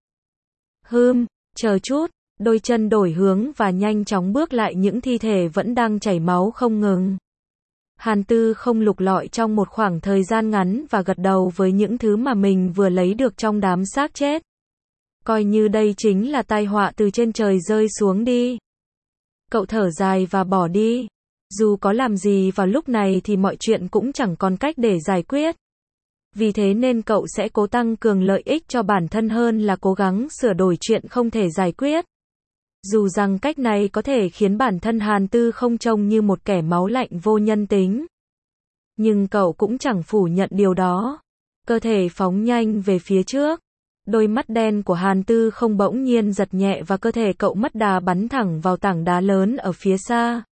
Chờ chút, đôi chân đổi hướng và nhanh chóng bước lại những thi thể vẫn đang chảy máu không ngừng. Hàn Tư không lục lọi trong một khoảng thời gian ngắn và gật đầu với những thứ mà mình vừa lấy được trong đám xác chết. Coi như đây chính là tai họa từ trên trời rơi xuống đi. Cậu thở dài và bỏ đi. Dù có làm gì vào lúc này thì mọi chuyện cũng chẳng còn cách để giải quyết. Vì thế nên cậu sẽ cố tăng cường lợi ích cho bản thân hơn là cố gắng sửa đổi chuyện không thể giải quyết. Dù rằng cách này có thể khiến bản thân Hàn Tư không trông như một kẻ máu lạnh vô nhân tính. Nhưng cậu cũng chẳng phủ nhận điều đó. Cơ thể phóng nhanh về phía trước. Đôi mắt đen của Hàn Tư không bỗng nhiên giật nhẹ và cơ thể cậu mất đà bắn thẳng vào tảng đá lớn ở phía xa.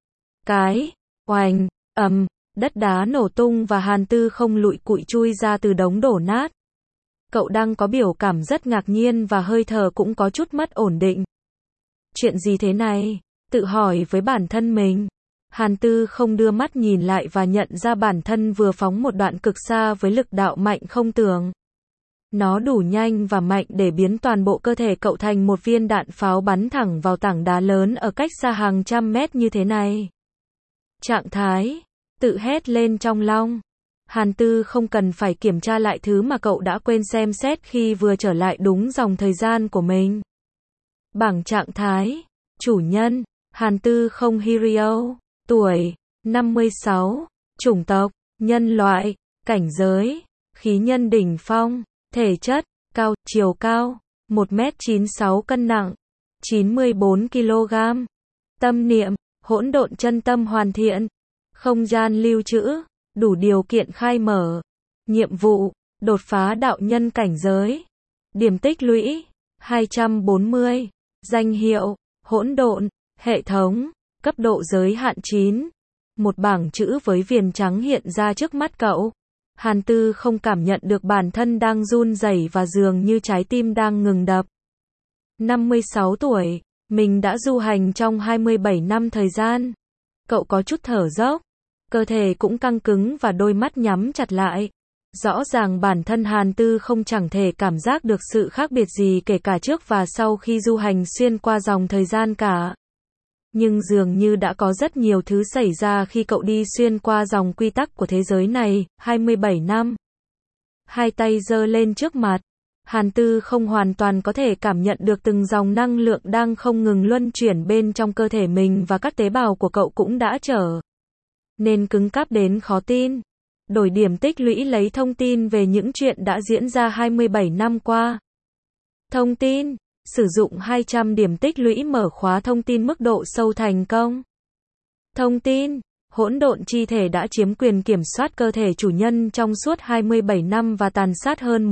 Oành, đất đá nổ tung và Hàn Tư không lụi cụi chui ra từ đống đổ nát. Cậu đang có biểu cảm rất ngạc nhiên và hơi thở cũng có chút mất ổn định. Chuyện gì thế này? Tự hỏi với bản thân mình. Hàn Tư không đưa mắt nhìn lại và nhận ra bản thân vừa phóng một đoạn cực xa với lực đạo mạnh không tưởng. Nó đủ nhanh và mạnh để biến toàn bộ cơ thể cậu thành một viên đạn pháo bắn thẳng vào tảng đá lớn ở cách xa hàng trăm mét như thế này. Trạng thái, tự hét lên trong lòng. Hàn Tư không cần phải kiểm tra lại thứ mà cậu đã quên xem xét khi vừa trở lại đúng dòng thời gian của mình. Bảng trạng thái, chủ nhân, Hàn Tư không Hirio, tuổi, 56, chủng tộc, nhân loại, cảnh giới, khí nhân đỉnh phong, thể chất, chiều cao, 1m96 cân nặng, 94 kg. Tâm niệm, hỗn độn chân tâm hoàn thiện. Không gian lưu trữ, đủ điều kiện khai mở. Nhiệm vụ, đột phá đạo nhân cảnh giới. Điểm tích lũy, 240. Danh hiệu, hỗn độn, hệ thống, cấp độ giới hạn 9. Một bảng chữ với viền trắng hiện ra trước mắt cậu. Hàn Tư không cảm nhận được bản thân đang run rẩy và dường như trái tim đang ngừng đập. 56 tuổi, mình đã du hành trong 27 năm thời gian. Cậu có chút thở dốc, cơ thể cũng căng cứng và đôi mắt nhắm chặt lại. Rõ ràng bản thân Hàn Tư không chẳng thể cảm giác được sự khác biệt gì kể cả trước và sau khi du hành xuyên qua dòng thời gian cả. Nhưng dường như đã có rất nhiều thứ xảy ra khi cậu đi xuyên qua dòng quy tắc của thế giới này, 27 năm. Hai tay giơ lên trước mặt. Hàn Tư không hoàn toàn có thể cảm nhận được từng dòng năng lượng đang không ngừng luân chuyển bên trong cơ thể mình và các tế bào của cậu cũng đã trở nên cứng cáp đến khó tin. Đổi điểm tích lũy lấy thông tin về những chuyện đã diễn ra 27 năm qua. Thông tin. Sử dụng 200 điểm tích lũy mở khóa thông tin mức độ sâu thành công. Thông tin. Hỗn độn chi thể đã chiếm quyền kiểm soát cơ thể chủ nhân trong suốt 27 năm và tàn sát hơn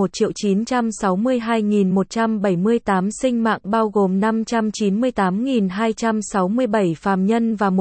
1.962.178 sinh mạng bao gồm 598.267 phàm nhân và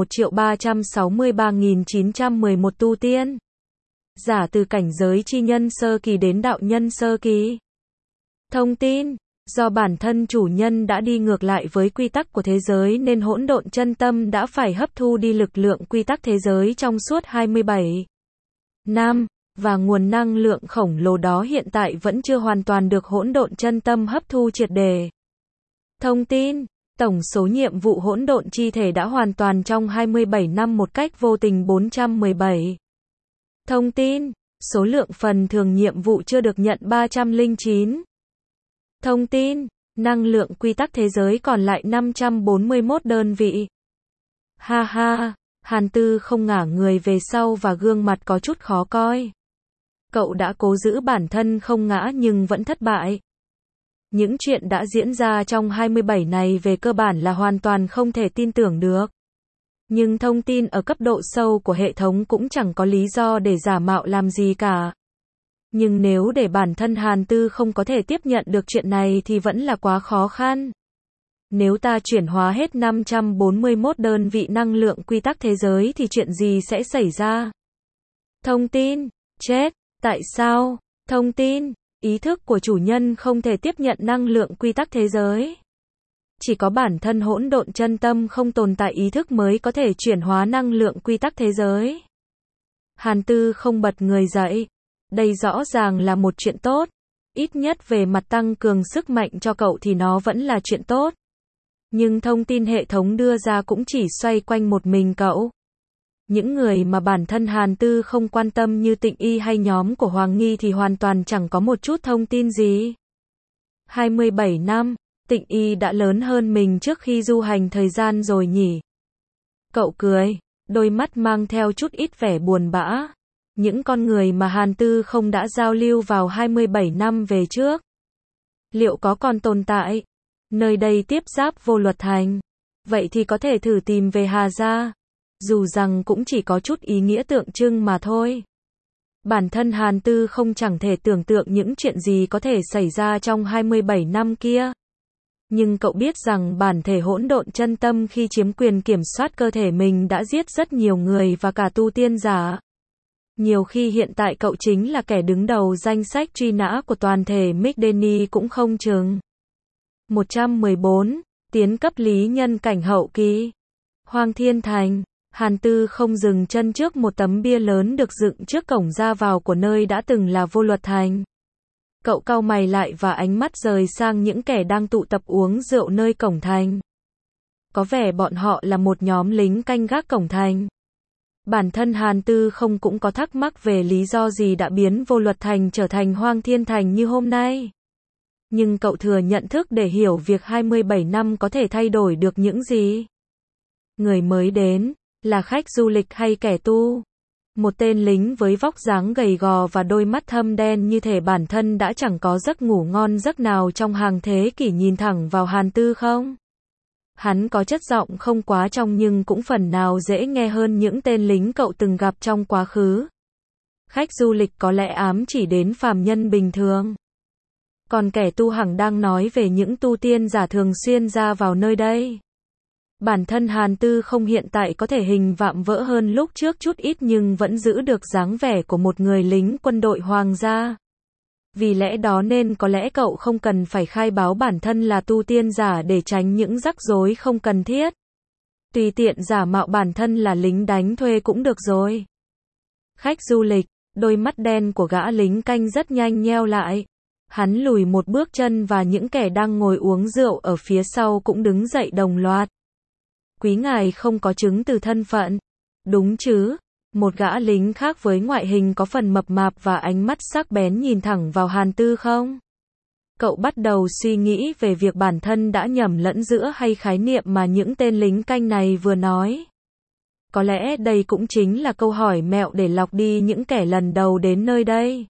1.363.911 tu tiên giả từ cảnh giới chi nhân sơ kỳ đến đạo nhân sơ kỳ. Thông tin. Do bản thân chủ nhân đã đi ngược lại với quy tắc của thế giới nên hỗn độn chân tâm đã phải hấp thu đi lực lượng quy tắc thế giới trong suốt 27 năm, và nguồn năng lượng khổng lồ đó hiện tại vẫn chưa hoàn toàn được hỗn độn chân tâm hấp thu triệt để. Thông tin. Tổng số nhiệm vụ hỗn độn chi thể đã hoàn toàn trong 27 năm một cách vô tình 417. Thông tin. Số lượng phần thường nhiệm vụ chưa được nhận 309. Thông tin. Năng lượng quy tắc thế giới còn lại 541 đơn vị. Ha ha, Hàn Tư không ngả người về sau và gương mặt có chút khó coi. Cậu đã cố giữ bản thân không ngã nhưng vẫn thất bại. Những chuyện đã diễn ra trong 27 này về cơ bản là hoàn toàn không thể tin tưởng được. Nhưng thông tin ở cấp độ sâu của hệ thống cũng chẳng có lý do để giả mạo làm gì cả. Nhưng nếu để bản thân Hàn Tư không có thể tiếp nhận được chuyện này thì vẫn là quá khó khăn. Nếu ta chuyển hóa hết 541 đơn vị năng lượng quy tắc thế giới thì chuyện gì sẽ xảy ra? Thông tin. Chết. Tại sao? Thông tin. Ý thức của chủ nhân không thể tiếp nhận năng lượng quy tắc thế giới. Chỉ có bản thân hỗn độn chân tâm không tồn tại ý thức mới có thể chuyển hóa năng lượng quy tắc thế giới. Hàn Tư không bật người dậy. Đây rõ ràng là một chuyện tốt. Ít nhất về mặt tăng cường sức mạnh cho cậu thì nó vẫn là chuyện tốt. Nhưng thông tin hệ thống đưa ra cũng chỉ xoay quanh một mình cậu. Những người mà bản thân Hàn Tư không quan tâm như Tịnh Y hay nhóm của Hoàng Nghi thì hoàn toàn chẳng có một chút thông tin gì. 27 năm, Tịnh Y đã lớn hơn mình trước khi du hành thời gian rồi nhỉ? Cậu cười, đôi mắt mang theo chút ít vẻ buồn bã. Những con người mà Hàn Tư không đã giao lưu vào 27 năm về trước. Liệu có còn tồn tại? Nơi đây tiếp giáp Vô Luật Thành. Vậy thì có thể thử tìm về Hà Gia. Dù rằng cũng chỉ có chút ý nghĩa tượng trưng mà thôi. Bản thân Hàn Tư không chẳng thể tưởng tượng những chuyện gì có thể xảy ra trong 27 năm kia. Nhưng cậu biết rằng bản thể hỗn độn chân tâm khi chiếm quyền kiểm soát cơ thể mình đã giết rất nhiều người và cả tu tiên giả. Nhiều khi hiện tại cậu chính là kẻ đứng đầu danh sách truy nã của toàn thể Migdeni cũng không chừng. 114. Tiến cấp lý nhân cảnh hậu kỳ. Hoang Thiên Thành. Hàn Tư không dừng chân trước một tấm bia lớn được dựng trước cổng ra vào của nơi đã từng là Vô Luật Thành. Cậu cau mày lại và ánh mắt rời sang những kẻ đang tụ tập uống rượu nơi cổng thành. Có vẻ bọn họ là một nhóm lính canh gác cổng thành. Bản thân Hàn Tư không cũng có thắc mắc về lý do gì đã biến Vô Luật Thành trở thành Hoang Thiên Thành như hôm nay. Nhưng cậu thừa nhận thức để hiểu việc 27 năm có thể thay đổi được những gì. Người mới đến, là khách du lịch hay kẻ tu? Một tên lính với vóc dáng gầy gò và đôi mắt thâm đen như thể bản thân đã chẳng có giấc ngủ ngon giấc nào trong hàng thế kỷ nhìn thẳng vào Hàn Tư không? Hắn có chất giọng không quá trong nhưng cũng phần nào dễ nghe hơn những tên lính cậu từng gặp trong quá khứ. Khách du lịch có lẽ ám chỉ đến phàm nhân bình thường. Còn kẻ tu hằng đang nói về những tu tiên giả thường xuyên ra vào nơi đây. Bản thân Hàn Tư Không hiện tại có thể hình vạm vỡ hơn lúc trước chút ít nhưng vẫn giữ được dáng vẻ của một người lính quân đội hoàng gia. Vì lẽ đó nên có lẽ cậu không cần phải khai báo bản thân là tu tiên giả để tránh những rắc rối không cần thiết. Tùy tiện giả mạo bản thân là lính đánh thuê cũng được rồi. Khách du lịch, đôi mắt đen của gã lính canh rất nhanh nheo lại. Hắn lùi một bước chân và những kẻ đang ngồi uống rượu ở phía sau cũng đứng dậy đồng loạt. Quý ngài không có chứng từ thân phận. Đúng chứ? Một gã lính khác với ngoại hình có phần mập mạp và ánh mắt sắc bén nhìn thẳng vào Hàn Tư Không. Cậu bắt đầu suy nghĩ về việc bản thân đã nhầm lẫn giữa hai khái niệm mà những tên lính canh này vừa nói. Có lẽ đây cũng chính là câu hỏi mẹo để lọc đi những kẻ lần đầu đến nơi đây.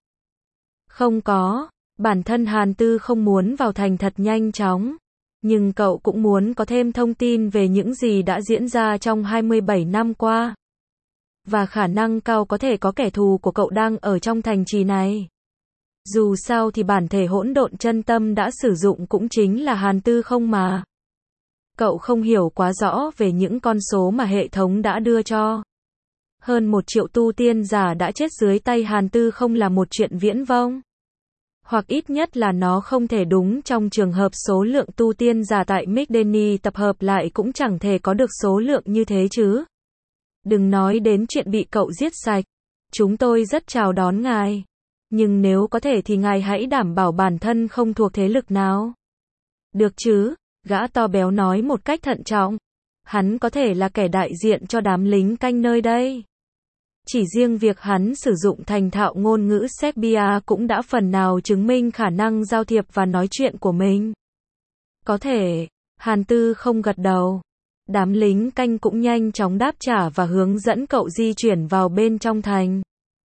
Không có, bản thân Hàn Tư không muốn vào thành thật nhanh chóng. Nhưng cậu cũng muốn có thêm thông tin về những gì đã diễn ra trong 27 năm qua. Và khả năng cao có thể có kẻ thù của cậu đang ở trong thành trì này. Dù sao thì bản thể hỗn độn chân tâm đã sử dụng cũng chính là Hàn Tư Không mà. Cậu không hiểu quá rõ về những con số mà hệ thống đã đưa cho. Hơn 1 triệu tu tiên giả đã chết dưới tay Hàn Tư Không là một chuyện viễn vông. Hoặc ít nhất là nó không thể đúng trong trường hợp số lượng tu tiên giả tại Migdeni tập hợp lại cũng chẳng thể có được số lượng như thế chứ. Đừng nói đến chuyện bị cậu giết sạch. Chúng tôi rất chào đón ngài. Nhưng nếu có thể thì ngài hãy đảm bảo bản thân không thuộc thế lực nào. Được chứ, gã to béo nói một cách thận trọng. Hắn có thể là kẻ đại diện cho đám lính canh nơi đây. Chỉ riêng việc hắn sử dụng thành thạo ngôn ngữ Serbia cũng đã phần nào chứng minh khả năng giao thiệp và nói chuyện của mình. Có thể, Hàn Tư Không gật đầu. Đám lính canh cũng nhanh chóng đáp trả và hướng dẫn cậu di chuyển vào bên trong thành.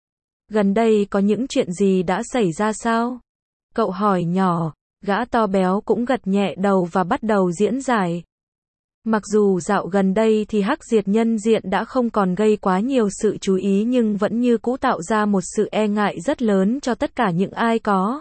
Gần đây có những chuyện gì đã xảy ra sao? Cậu hỏi nhỏ, gã to béo cũng gật nhẹ đầu và bắt đầu diễn giải. Mặc dù dạo gần đây thì Hắc Diệt nhân diện đã không còn gây quá nhiều sự chú ý nhưng vẫn như cũ tạo ra một sự e ngại rất lớn cho tất cả những ai có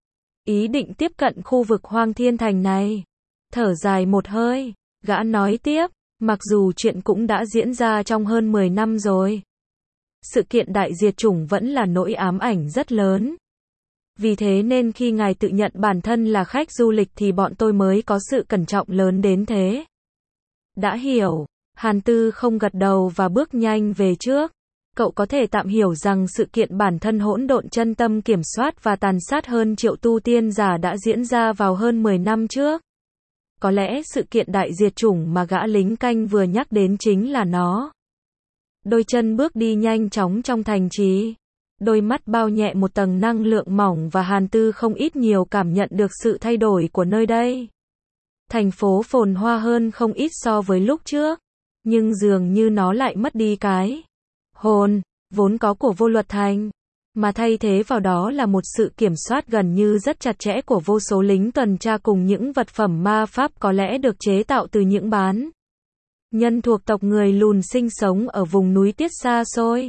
ý định tiếp cận khu vực Hoang Thiên Thành này. Thở dài một hơi, gã nói tiếp, mặc dù chuyện cũng đã diễn ra trong hơn 10 năm rồi. Sự kiện đại diệt chủng vẫn là nỗi ám ảnh rất lớn. Vì thế nên khi ngài tự nhận bản thân là khách du lịch thì bọn tôi mới có sự cẩn trọng lớn đến thế. Đã hiểu, Hàn Tư Không gật đầu và bước nhanh về trước. Cậu có thể tạm hiểu rằng sự kiện bản thân hỗn độn chân tâm kiểm soát và tàn sát hơn triệu tu tiên giả đã diễn ra vào hơn 10 năm trước. Có lẽ sự kiện đại diệt chủng mà gã lính canh vừa nhắc đến chính là nó. Đôi chân bước đi nhanh chóng trong thành trì. Đôi mắt bao nhẹ một tầng năng lượng mỏng và Hàn Tư Không ít nhiều cảm nhận được sự thay đổi của nơi đây. Thành phố phồn hoa hơn không ít so với lúc trước. Nhưng dường như nó lại mất đi cái hồn vốn có của vô luật thành. Mà thay thế vào đó là một sự kiểm soát gần như rất chặt chẽ của vô số lính tuần tra cùng những vật phẩm ma pháp có lẽ được chế tạo từ những bán nhân thuộc tộc người lùn sinh sống ở vùng núi Tiết xa xôi.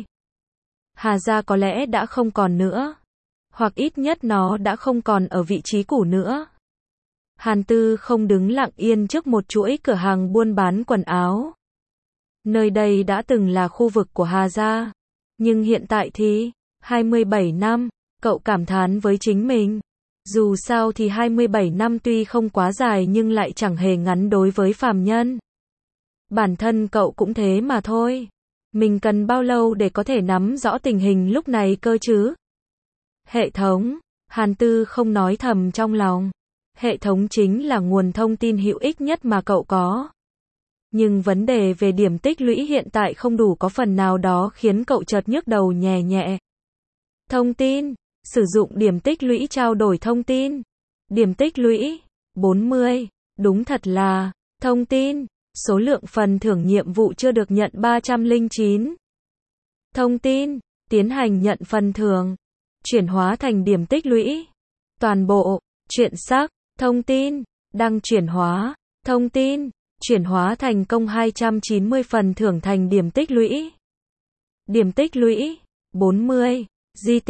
Hà Gia có lẽ đã không còn nữa. Hoặc ít nhất nó đã không còn ở vị trí cũ nữa. Hàn Tư Không đứng lặng yên trước một chuỗi cửa hàng buôn bán quần áo. Nơi đây đã từng là khu vực của Hà Gia. Nhưng hiện tại thì, 27 năm, cậu cảm thán với chính mình. Dù sao thì 27 năm tuy không quá dài nhưng lại chẳng hề ngắn đối với phàm nhân. Bản thân cậu cũng thế mà thôi. Mình cần bao lâu để có thể nắm rõ tình hình lúc này cơ chứ? Hệ thống, Hàn Tư Không nói thầm trong lòng. Hệ thống chính là nguồn thông tin hữu ích nhất mà cậu có. Nhưng vấn đề về điểm tích lũy hiện tại không đủ có phần nào đó khiến cậu chợt nhức đầu nhẹ nhẹ. Thông tin, sử dụng điểm tích lũy trao đổi thông tin. Điểm tích lũy, 40, đúng thật là, thông tin, số lượng phần thưởng nhiệm vụ chưa được nhận 309. Thông tin, tiến hành nhận phần thưởng, chuyển hóa thành điểm tích lũy. Toàn bộ, chuyện xác, thông tin, đăng chuyển hóa, thông tin, chuyển hóa thành công 290 phần thưởng thành điểm tích lũy. Điểm tích lũy, 40, GT,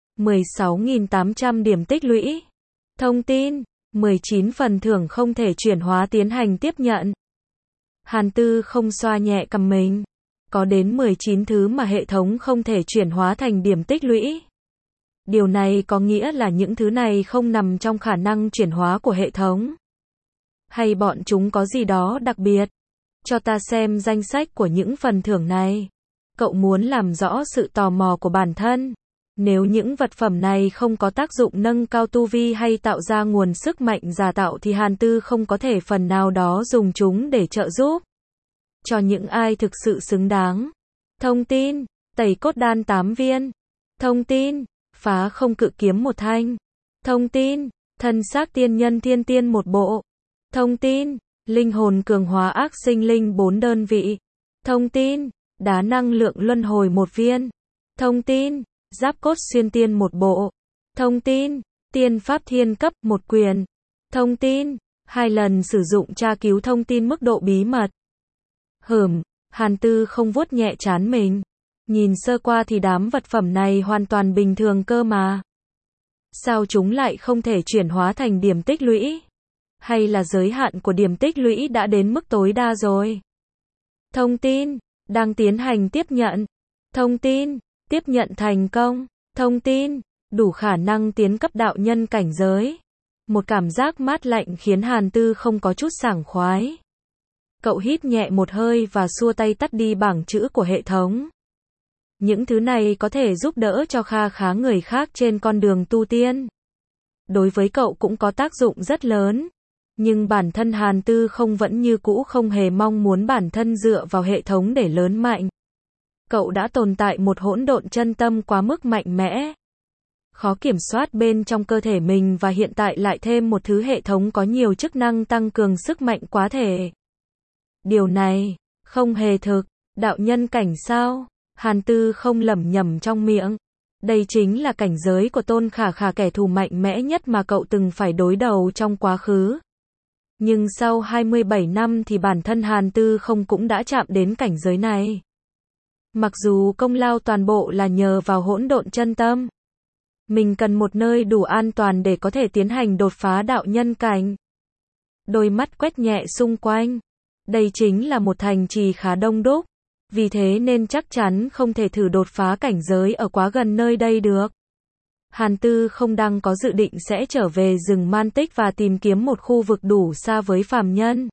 16.800 điểm tích lũy. Thông tin, 19 phần thưởng không thể chuyển hóa tiến hành tiếp nhận. Hàn Tư không xoa nhẹ cằm mình. Có đến 19 thứ mà hệ thống không thể chuyển hóa thành điểm tích lũy. Điều này có nghĩa là những thứ này không nằm trong khả năng chuyển hóa của hệ thống. Hay bọn chúng có gì đó đặc biệt? Cho ta xem danh sách của những phần thưởng này. Cậu muốn làm rõ sự tò mò của bản thân. Nếu những vật phẩm này không có tác dụng nâng cao tu vi hay tạo ra nguồn sức mạnh giả tạo thì Hàn Tư không có thể phần nào đó dùng chúng để trợ giúp cho những ai thực sự xứng đáng. Thông tin, tẩy cốt đan 8 viên. Thông tin, phá không cự kiếm 1 thanh. Thông tin, thân xác tiên nhân thiên tiên 1 bộ. Thông tin, linh hồn cường hóa ác sinh linh 4 đơn vị. Thông tin, đá năng lượng luân hồi 1 viên. Thông tin, giáp cốt xuyên tiên 1 bộ. Thông tin, tiên pháp thiên cấp 1 quyền. Thông tin, 2 lần sử dụng tra cứu thông tin mức độ bí mật. Hàn Tư không vuốt nhẹ trán mình. Nhìn sơ qua thì đám vật phẩm này hoàn toàn bình thường cơ mà. Sao chúng lại không thể chuyển hóa thành điểm tích lũy? Hay là giới hạn của điểm tích lũy đã đến mức tối đa rồi? Thông tin, đang tiến hành tiếp nhận. Thông tin, tiếp nhận thành công. Thông tin, đủ khả năng tiến cấp đạo nhân cảnh giới. Một cảm giác mát lạnh khiến Hàn Tư không có chút sảng khoái. Cậu hít nhẹ một hơi và xua tay tắt đi bảng chữ của hệ thống. Những thứ này có thể giúp đỡ cho kha khá người khác trên con đường tu tiên. Đối với cậu cũng có tác dụng rất lớn. Nhưng bản thân Hàn Tư không vẫn như cũ không hề mong muốn bản thân dựa vào hệ thống để lớn mạnh. Cậu đã tồn tại một hỗn độn chân tâm quá mức mạnh mẽ. Khó kiểm soát bên trong cơ thể mình và hiện tại lại thêm một thứ hệ thống có nhiều chức năng tăng cường sức mạnh quá thể. Điều này, không hề thực, đạo nhân cảnh sao? Hàn Tư không lẩm nhẩm trong miệng. Đây chính là cảnh giới của Tôn Khả Khả, kẻ thù mạnh mẽ nhất mà cậu từng phải đối đầu trong quá khứ. Nhưng sau 27 năm thì bản thân Hàn Tư không cũng đã chạm đến cảnh giới này. Mặc dù công lao toàn bộ là nhờ vào hỗn độn chân tâm. Mình cần một nơi đủ an toàn để có thể tiến hành đột phá đạo nhân cảnh. Đôi mắt quét nhẹ xung quanh. Đây chính là một thành trì khá đông đúc. Vì thế nên chắc chắn không thể thử đột phá cảnh giới ở quá gần nơi đây được. Hàn Tư không đang có dự định sẽ trở về rừng Man Tích và tìm kiếm một khu vực đủ xa với phàm nhân.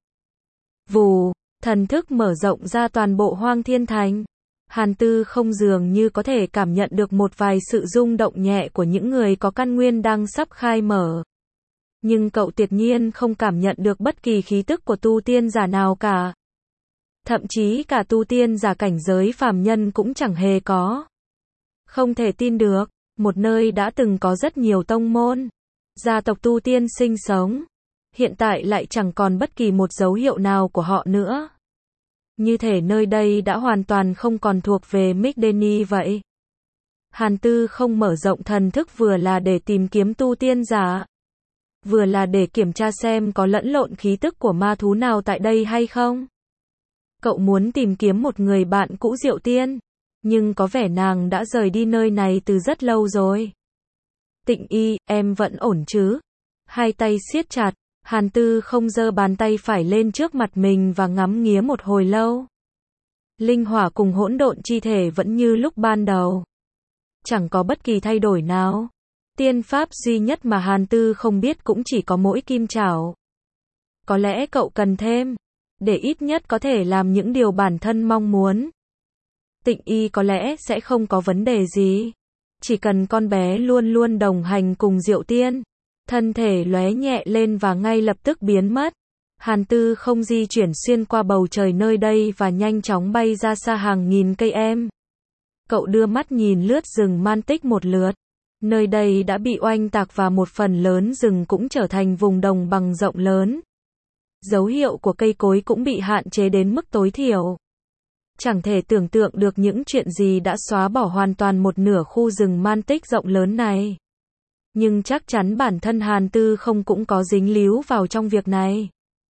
Vù, thần thức mở rộng ra toàn bộ Hoang Thiên Thành. Hàn Tư không dường như có thể cảm nhận được một vài sự rung động nhẹ của những người có căn nguyên đang sắp khai mở. Nhưng cậu tuyệt nhiên không cảm nhận được bất kỳ khí tức của tu tiên giả nào cả. Thậm chí cả tu tiên giả cảnh giới phàm nhân cũng chẳng hề có. Không thể tin được, một nơi đã từng có rất nhiều tông môn, gia tộc tu tiên sinh sống, hiện tại lại chẳng còn bất kỳ một dấu hiệu nào của họ nữa. Như thể nơi đây đã hoàn toàn không còn thuộc về Migdeni vậy. Hàn Tư không mở rộng thần thức vừa là để tìm kiếm tu tiên giả, vừa là để kiểm tra xem có lẫn lộn khí tức của ma thú nào tại đây hay không. Cậu muốn tìm kiếm một người bạn cũ Diệu Tiên, nhưng có vẻ nàng đã rời đi nơi này từ rất lâu rồi. Tịnh Y, em vẫn ổn chứ? Hai tay siết chặt, Hàn Tư không giơ bàn tay phải lên trước mặt mình và ngắm nghía một hồi lâu. Linh hỏa cùng hỗn độn chi thể vẫn như lúc ban đầu. Chẳng có bất kỳ thay đổi nào. Tiên pháp duy nhất mà Hàn Tư không biết cũng chỉ có mỗi kim trảo. Có lẽ cậu cần thêm, để ít nhất có thể làm những điều bản thân mong muốn. Tịnh Y có lẽ sẽ không có vấn đề gì. Chỉ cần con bé luôn luôn đồng hành cùng Diệu Tiên. Thân thể lóe nhẹ lên và ngay lập tức biến mất. Hàn Tư không di chuyển xuyên qua bầu trời nơi đây và nhanh chóng bay ra xa hàng nghìn cây em. Cậu đưa mắt nhìn lướt rừng Man Tích một lượt. Nơi đây đã bị oanh tạc và một phần lớn rừng cũng trở thành vùng đồng bằng rộng lớn. Dấu hiệu của cây cối cũng bị hạn chế đến mức tối thiểu. Chẳng thể tưởng tượng được những chuyện gì đã xóa bỏ hoàn toàn một nửa khu rừng Man Tích rộng lớn này. Nhưng chắc chắn bản thân Hàn Tư không cũng có dính líu vào trong việc này.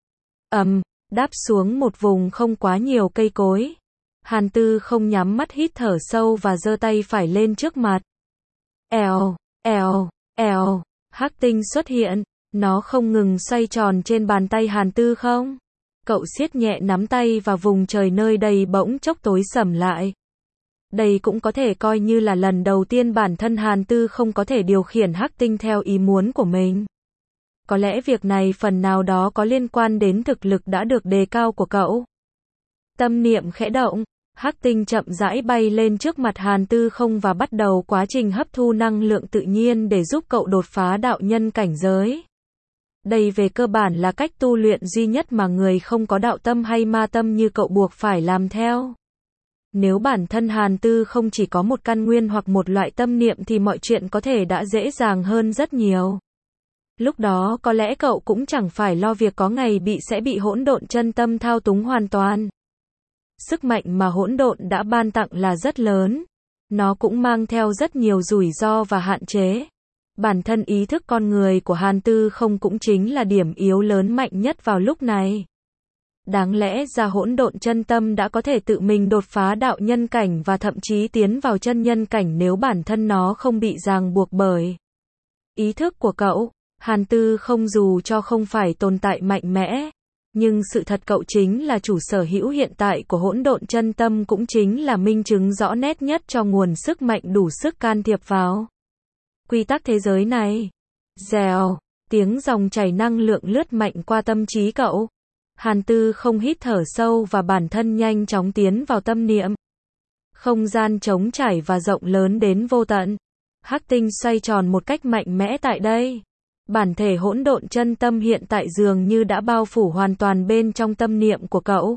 Đáp xuống một vùng không quá nhiều cây cối. Hàn Tư không nhắm mắt hít thở sâu và giơ tay phải lên trước mặt. Hắc tinh xuất hiện, nó không ngừng xoay tròn trên bàn tay Hàn Tư không. Cậu siết nhẹ nắm tay và vùng trời nơi đây bỗng chốc tối sầm lại. Đây cũng có thể coi như là lần đầu tiên bản thân Hàn Tư không có thể điều khiển hắc tinh theo ý muốn của mình. Có lẽ việc này phần nào đó có liên quan đến thực lực đã được đề cao của cậu. Tâm niệm khẽ động, hắc tinh chậm rãi bay lên trước mặt Hàn Tư không và bắt đầu quá trình hấp thu năng lượng tự nhiên để giúp cậu đột phá đạo nhân cảnh giới. Đây về cơ bản là cách tu luyện duy nhất mà người không có đạo tâm hay ma tâm như cậu buộc phải làm theo. Nếu bản thân Hàn Tư không chỉ có một căn nguyên hoặc một loại tâm niệm thì mọi chuyện có thể đã dễ dàng hơn rất nhiều. Lúc đó có lẽ cậu cũng chẳng phải lo việc có ngày sẽ bị hỗn độn chân tâm thao túng hoàn toàn. Sức mạnh mà hỗn độn đã ban tặng là rất lớn. Nó cũng mang theo rất nhiều rủi ro và hạn chế. Bản thân ý thức con người của Hàn Tư không cũng chính là điểm yếu lớn mạnh nhất vào lúc này. Đáng lẽ ra hỗn độn chân tâm đã có thể tự mình đột phá đạo nhân cảnh và thậm chí tiến vào chân nhân cảnh nếu bản thân nó không bị ràng buộc bởi ý thức của cậu. Hàn Tư không dù cho không phải tồn tại mạnh mẽ, nhưng sự thật cậu chính là chủ sở hữu hiện tại của hỗn độn chân tâm cũng chính là minh chứng rõ nét nhất cho nguồn sức mạnh đủ sức can thiệp vào quy tắc thế giới này. Dèo, tiếng dòng chảy năng lượng lướt mạnh qua tâm trí cậu. Hàn Tư không hít thở sâu và bản thân nhanh chóng tiến vào tâm niệm. Không gian trống trải và rộng lớn đến vô tận. Hắc tinh xoay tròn một cách mạnh mẽ tại đây. Bản thể hỗn độn chân tâm hiện tại dường như đã bao phủ hoàn toàn bên trong tâm niệm của cậu.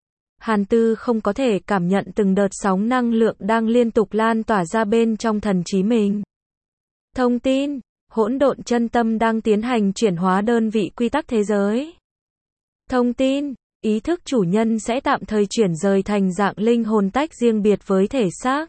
Hàn Tư không có thể cảm nhận từng đợt sóng năng lượng đang liên tục lan tỏa ra bên trong thần trí mình. Thông tin, hỗn độn chân tâm đang tiến hành chuyển hóa đơn vị quy tắc thế giới. Thông tin, ý thức chủ nhân sẽ tạm thời chuyển rời thành dạng linh hồn tách riêng biệt với thể xác.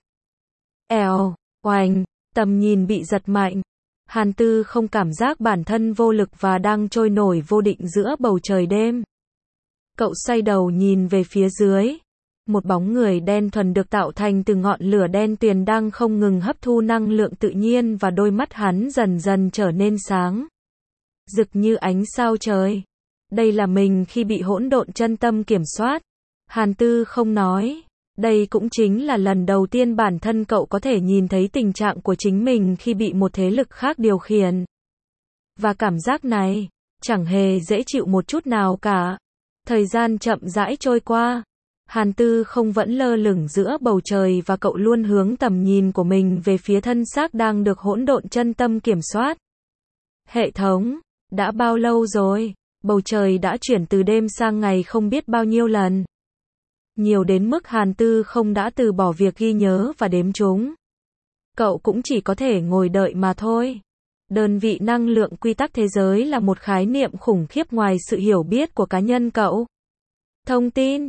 Oanh, tầm nhìn bị giật mạnh. Hàn Tư không cảm giác bản thân vô lực và đang trôi nổi vô định giữa bầu trời đêm. Cậu xoay đầu nhìn về phía dưới. Một bóng người đen thuần được tạo thành từ ngọn lửa đen tuyền đang không ngừng hấp thu năng lượng tự nhiên và đôi mắt hắn dần dần trở nên sáng rực như ánh sao trời. Đây là mình khi bị hỗn độn chân tâm kiểm soát. Hàn Tư không nói. Đây cũng chính là lần đầu tiên bản thân cậu có thể nhìn thấy tình trạng của chính mình khi bị một thế lực khác điều khiển. Và cảm giác này, chẳng hề dễ chịu một chút nào cả. Thời gian chậm rãi trôi qua. Hàn Tư không vẫn lơ lửng giữa bầu trời và cậu luôn hướng tầm nhìn của mình về phía thân xác đang được hỗn độn chân tâm kiểm soát. Hệ thống, đã bao lâu rồi? Bầu trời đã chuyển từ đêm sang ngày không biết bao nhiêu lần. Nhiều đến mức Hàn Tư không đã từ bỏ việc ghi nhớ và đếm chúng. Cậu cũng chỉ có thể ngồi đợi mà thôi. Đơn vị năng lượng quy tắc thế giới là một khái niệm khủng khiếp ngoài sự hiểu biết của cá nhân cậu. Thông tin,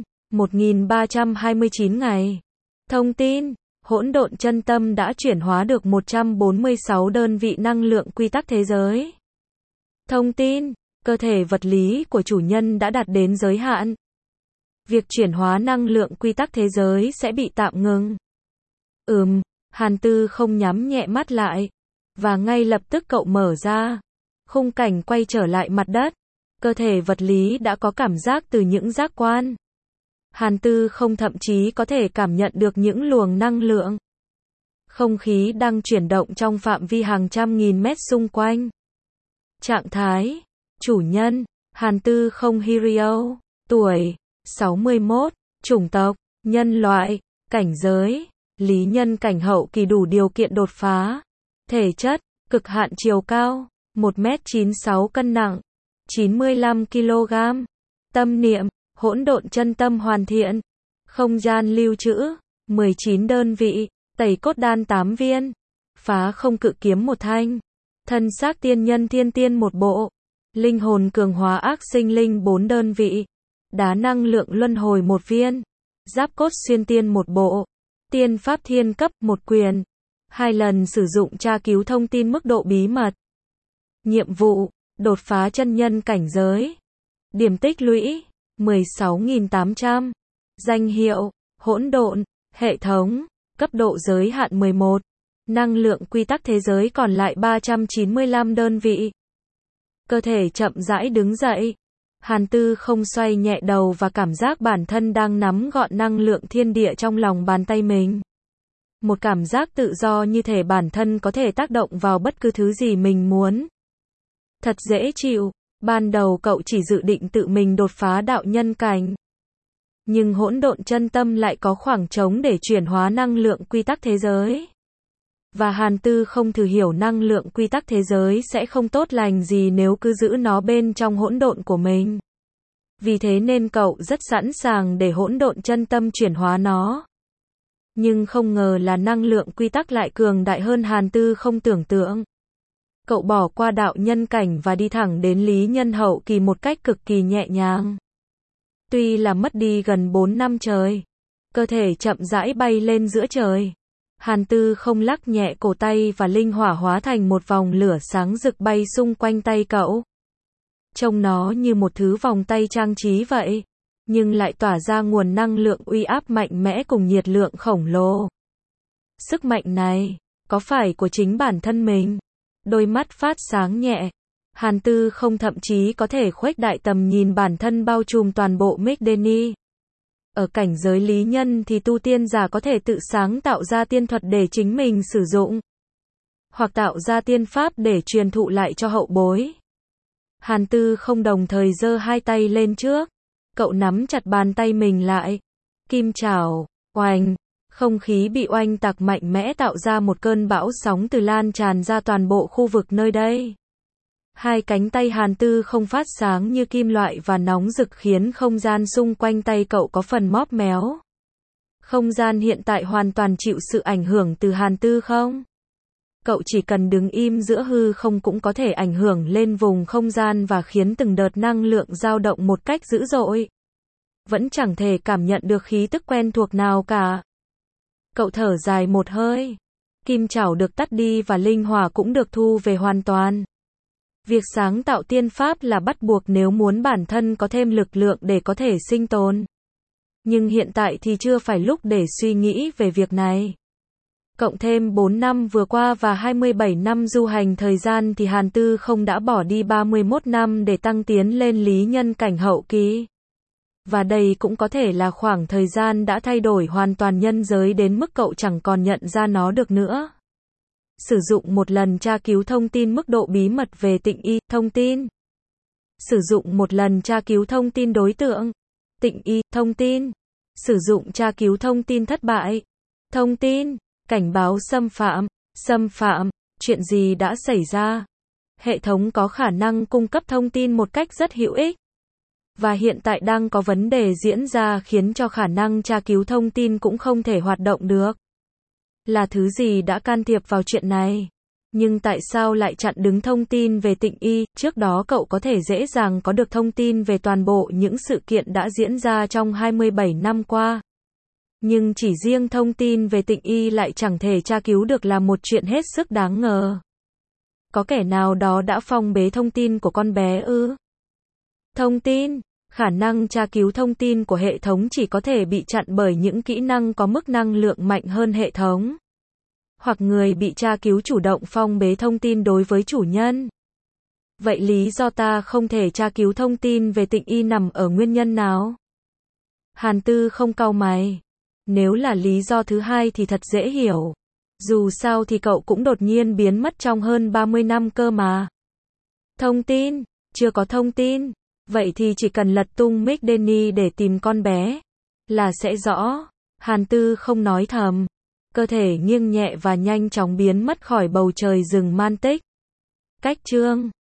1329 ngày. Thông tin, hỗn độn chân tâm đã chuyển hóa được 146 đơn vị năng lượng quy tắc thế giới. Thông tin, cơ thể vật lý của chủ nhân đã đạt đến giới hạn. Việc chuyển hóa năng lượng quy tắc thế giới sẽ bị tạm ngừng. Hàn Tư không nhắm nhẹ mắt lại. Và ngay lập tức cậu mở ra. Khung cảnh quay trở lại mặt đất. Cơ thể vật lý đã có cảm giác từ những giác quan. Hàn Tư không thậm chí có thể cảm nhận được những luồng năng lượng. Không khí đang chuyển động trong phạm vi hàng trăm nghìn mét xung quanh. Trạng thái, chủ nhân, Hàn Tư không Hirio, tuổi, 61, chủng tộc, nhân loại, cảnh giới, lý nhân cảnh hậu kỳ đủ điều kiện đột phá. Thể chất, cực hạn chiều cao, 1m96 cân nặng, 95 kg. Tâm niệm, hỗn độn chân tâm hoàn thiện. Không gian lưu trữ, 19 đơn vị, tẩy cốt đan 8 viên, phá không cự kiếm 1 thanh, thân xác tiên nhân thiên tiên 1 bộ, linh hồn cường hóa ác sinh linh 4 đơn vị, đá năng lượng luân hồi 1 viên, giáp cốt xuyên tiên 1 bộ, tiên pháp thiên cấp 1 quyền, 2 lần sử dụng tra cứu thông tin mức độ bí mật. Nhiệm vụ, đột phá chân nhân cảnh giới. Điểm tích lũy, 16.800. Danh hiệu, hỗn độn, hệ thống, cấp độ giới hạn 11. Năng lượng quy tắc thế giới còn lại 395 đơn vị. Cơ thể chậm rãi đứng dậy. Hàn Tư không xoay nhẹ đầu và cảm giác bản thân đang nắm gọn năng lượng thiên địa trong lòng bàn tay mình. Một cảm giác tự do như thể bản thân có thể tác động vào bất cứ thứ gì mình muốn. Thật dễ chịu. Ban đầu cậu chỉ dự định tự mình đột phá đạo nhân cảnh. Nhưng hỗn độn chân tâm lại có khoảng trống để chuyển hóa năng lượng quy tắc thế giới. Và Hàn Tư không thử hiểu năng lượng quy tắc thế giới sẽ không tốt lành gì nếu cứ giữ nó bên trong hỗn độn của mình. Vì thế nên cậu rất sẵn sàng để hỗn độn chân tâm chuyển hóa nó. Nhưng không ngờ là năng lượng quy tắc lại cường đại hơn Hàn Tư không tưởng tượng. Cậu bỏ qua đạo nhân cảnh và đi thẳng đến lý nhân hậu kỳ một cách cực kỳ nhẹ nhàng. Tuy là mất đi gần 4 năm trời, cơ thể chậm rãi bay lên giữa trời. Hàn Tư không lắc nhẹ cổ tay và linh hỏa hóa thành một vòng lửa sáng rực bay xung quanh tay cậu. Trông nó như một thứ vòng tay trang trí vậy, nhưng lại tỏa ra nguồn năng lượng uy áp mạnh mẽ cùng nhiệt lượng khổng lồ. Sức mạnh này, có phải của chính bản thân mình? Đôi mắt phát sáng nhẹ. Hàn Tư không thậm chí có thể khuếch đại tầm nhìn bản thân bao trùm toàn bộ Migdeni. Ở cảnh giới lý nhân thì tu tiên giả có thể tự sáng tạo ra tiên thuật để chính mình sử dụng. Hoặc tạo ra tiên pháp để truyền thụ lại cho hậu bối. Hàn Tư không đồng thời giơ hai tay lên trước. Cậu nắm chặt bàn tay mình lại. Kim chảo, oanh. Không khí bị oanh tạc mạnh mẽ tạo ra một cơn bão sóng từ lan tràn ra toàn bộ khu vực nơi đây. Hai cánh tay Hàn Tư không phát sáng như kim loại và nóng rực khiến không gian xung quanh tay cậu có phần móp méo. Không gian hiện tại hoàn toàn chịu sự ảnh hưởng từ Hàn Tư không? Cậu chỉ cần đứng im giữa hư không cũng có thể ảnh hưởng lên vùng không gian và khiến từng đợt năng lượng dao động một cách dữ dội. Vẫn chẳng thể cảm nhận được khí tức quen thuộc nào cả. Cậu thở dài một hơi. Kim chảo được tắt đi và linh hỏa cũng được thu về hoàn toàn. Việc sáng tạo tiên pháp là bắt buộc nếu muốn bản thân có thêm lực lượng để có thể sinh tồn. Nhưng hiện tại thì chưa phải lúc để suy nghĩ về việc này. Cộng thêm 4 năm vừa qua và 27 năm du hành thời gian thì Hàn Tư không đã bỏ đi 31 năm để tăng tiến lên lý nhân cảnh hậu kỳ. Và đây cũng có thể là khoảng thời gian đã thay đổi hoàn toàn nhân giới đến mức cậu chẳng còn nhận ra nó được nữa. Sử dụng một lần tra cứu thông tin mức độ bí mật về tịnh y, thông tin. Sử dụng một lần tra cứu thông tin đối tượng, tịnh y, thông tin. Sử dụng tra cứu thông tin thất bại, thông tin. Cảnh báo xâm phạm, chuyện gì đã xảy ra. Hệ thống có khả năng cung cấp thông tin một cách rất hữu ích. Và hiện tại đang có vấn đề diễn ra khiến cho khả năng tra cứu thông tin cũng không thể hoạt động được. Là thứ gì đã can thiệp vào chuyện này? Nhưng tại sao lại chặn đứng thông tin về tịnh y? Trước đó cậu có thể dễ dàng có được thông tin về toàn bộ những sự kiện đã diễn ra trong 27 năm qua. Nhưng chỉ riêng thông tin về tịnh y lại chẳng thể tra cứu được là một chuyện hết sức đáng ngờ. Có kẻ nào đó đã phong bế thông tin của con bé ư? Thông tin, khả năng tra cứu thông tin của hệ thống chỉ có thể bị chặn bởi những kỹ năng có mức năng lượng mạnh hơn hệ thống. Hoặc người bị tra cứu chủ động phong bế thông tin đối với chủ nhân. Vậy lý do ta không thể tra cứu thông tin về tịnh y nằm ở nguyên nhân nào? Hàn Tư không cau mày. Nếu là lý do thứ hai thì thật dễ hiểu. Dù sao thì cậu cũng đột nhiên biến mất trong hơn 30 năm cơ mà. Thông tin, chưa có thông tin. Vậy thì chỉ cần lật tung Migdeni để tìm con bé là sẽ rõ. Hàn Tư không nói thầm. Cơ thể nghiêng nhẹ và nhanh chóng biến mất khỏi bầu trời rừng man tích. Cách chương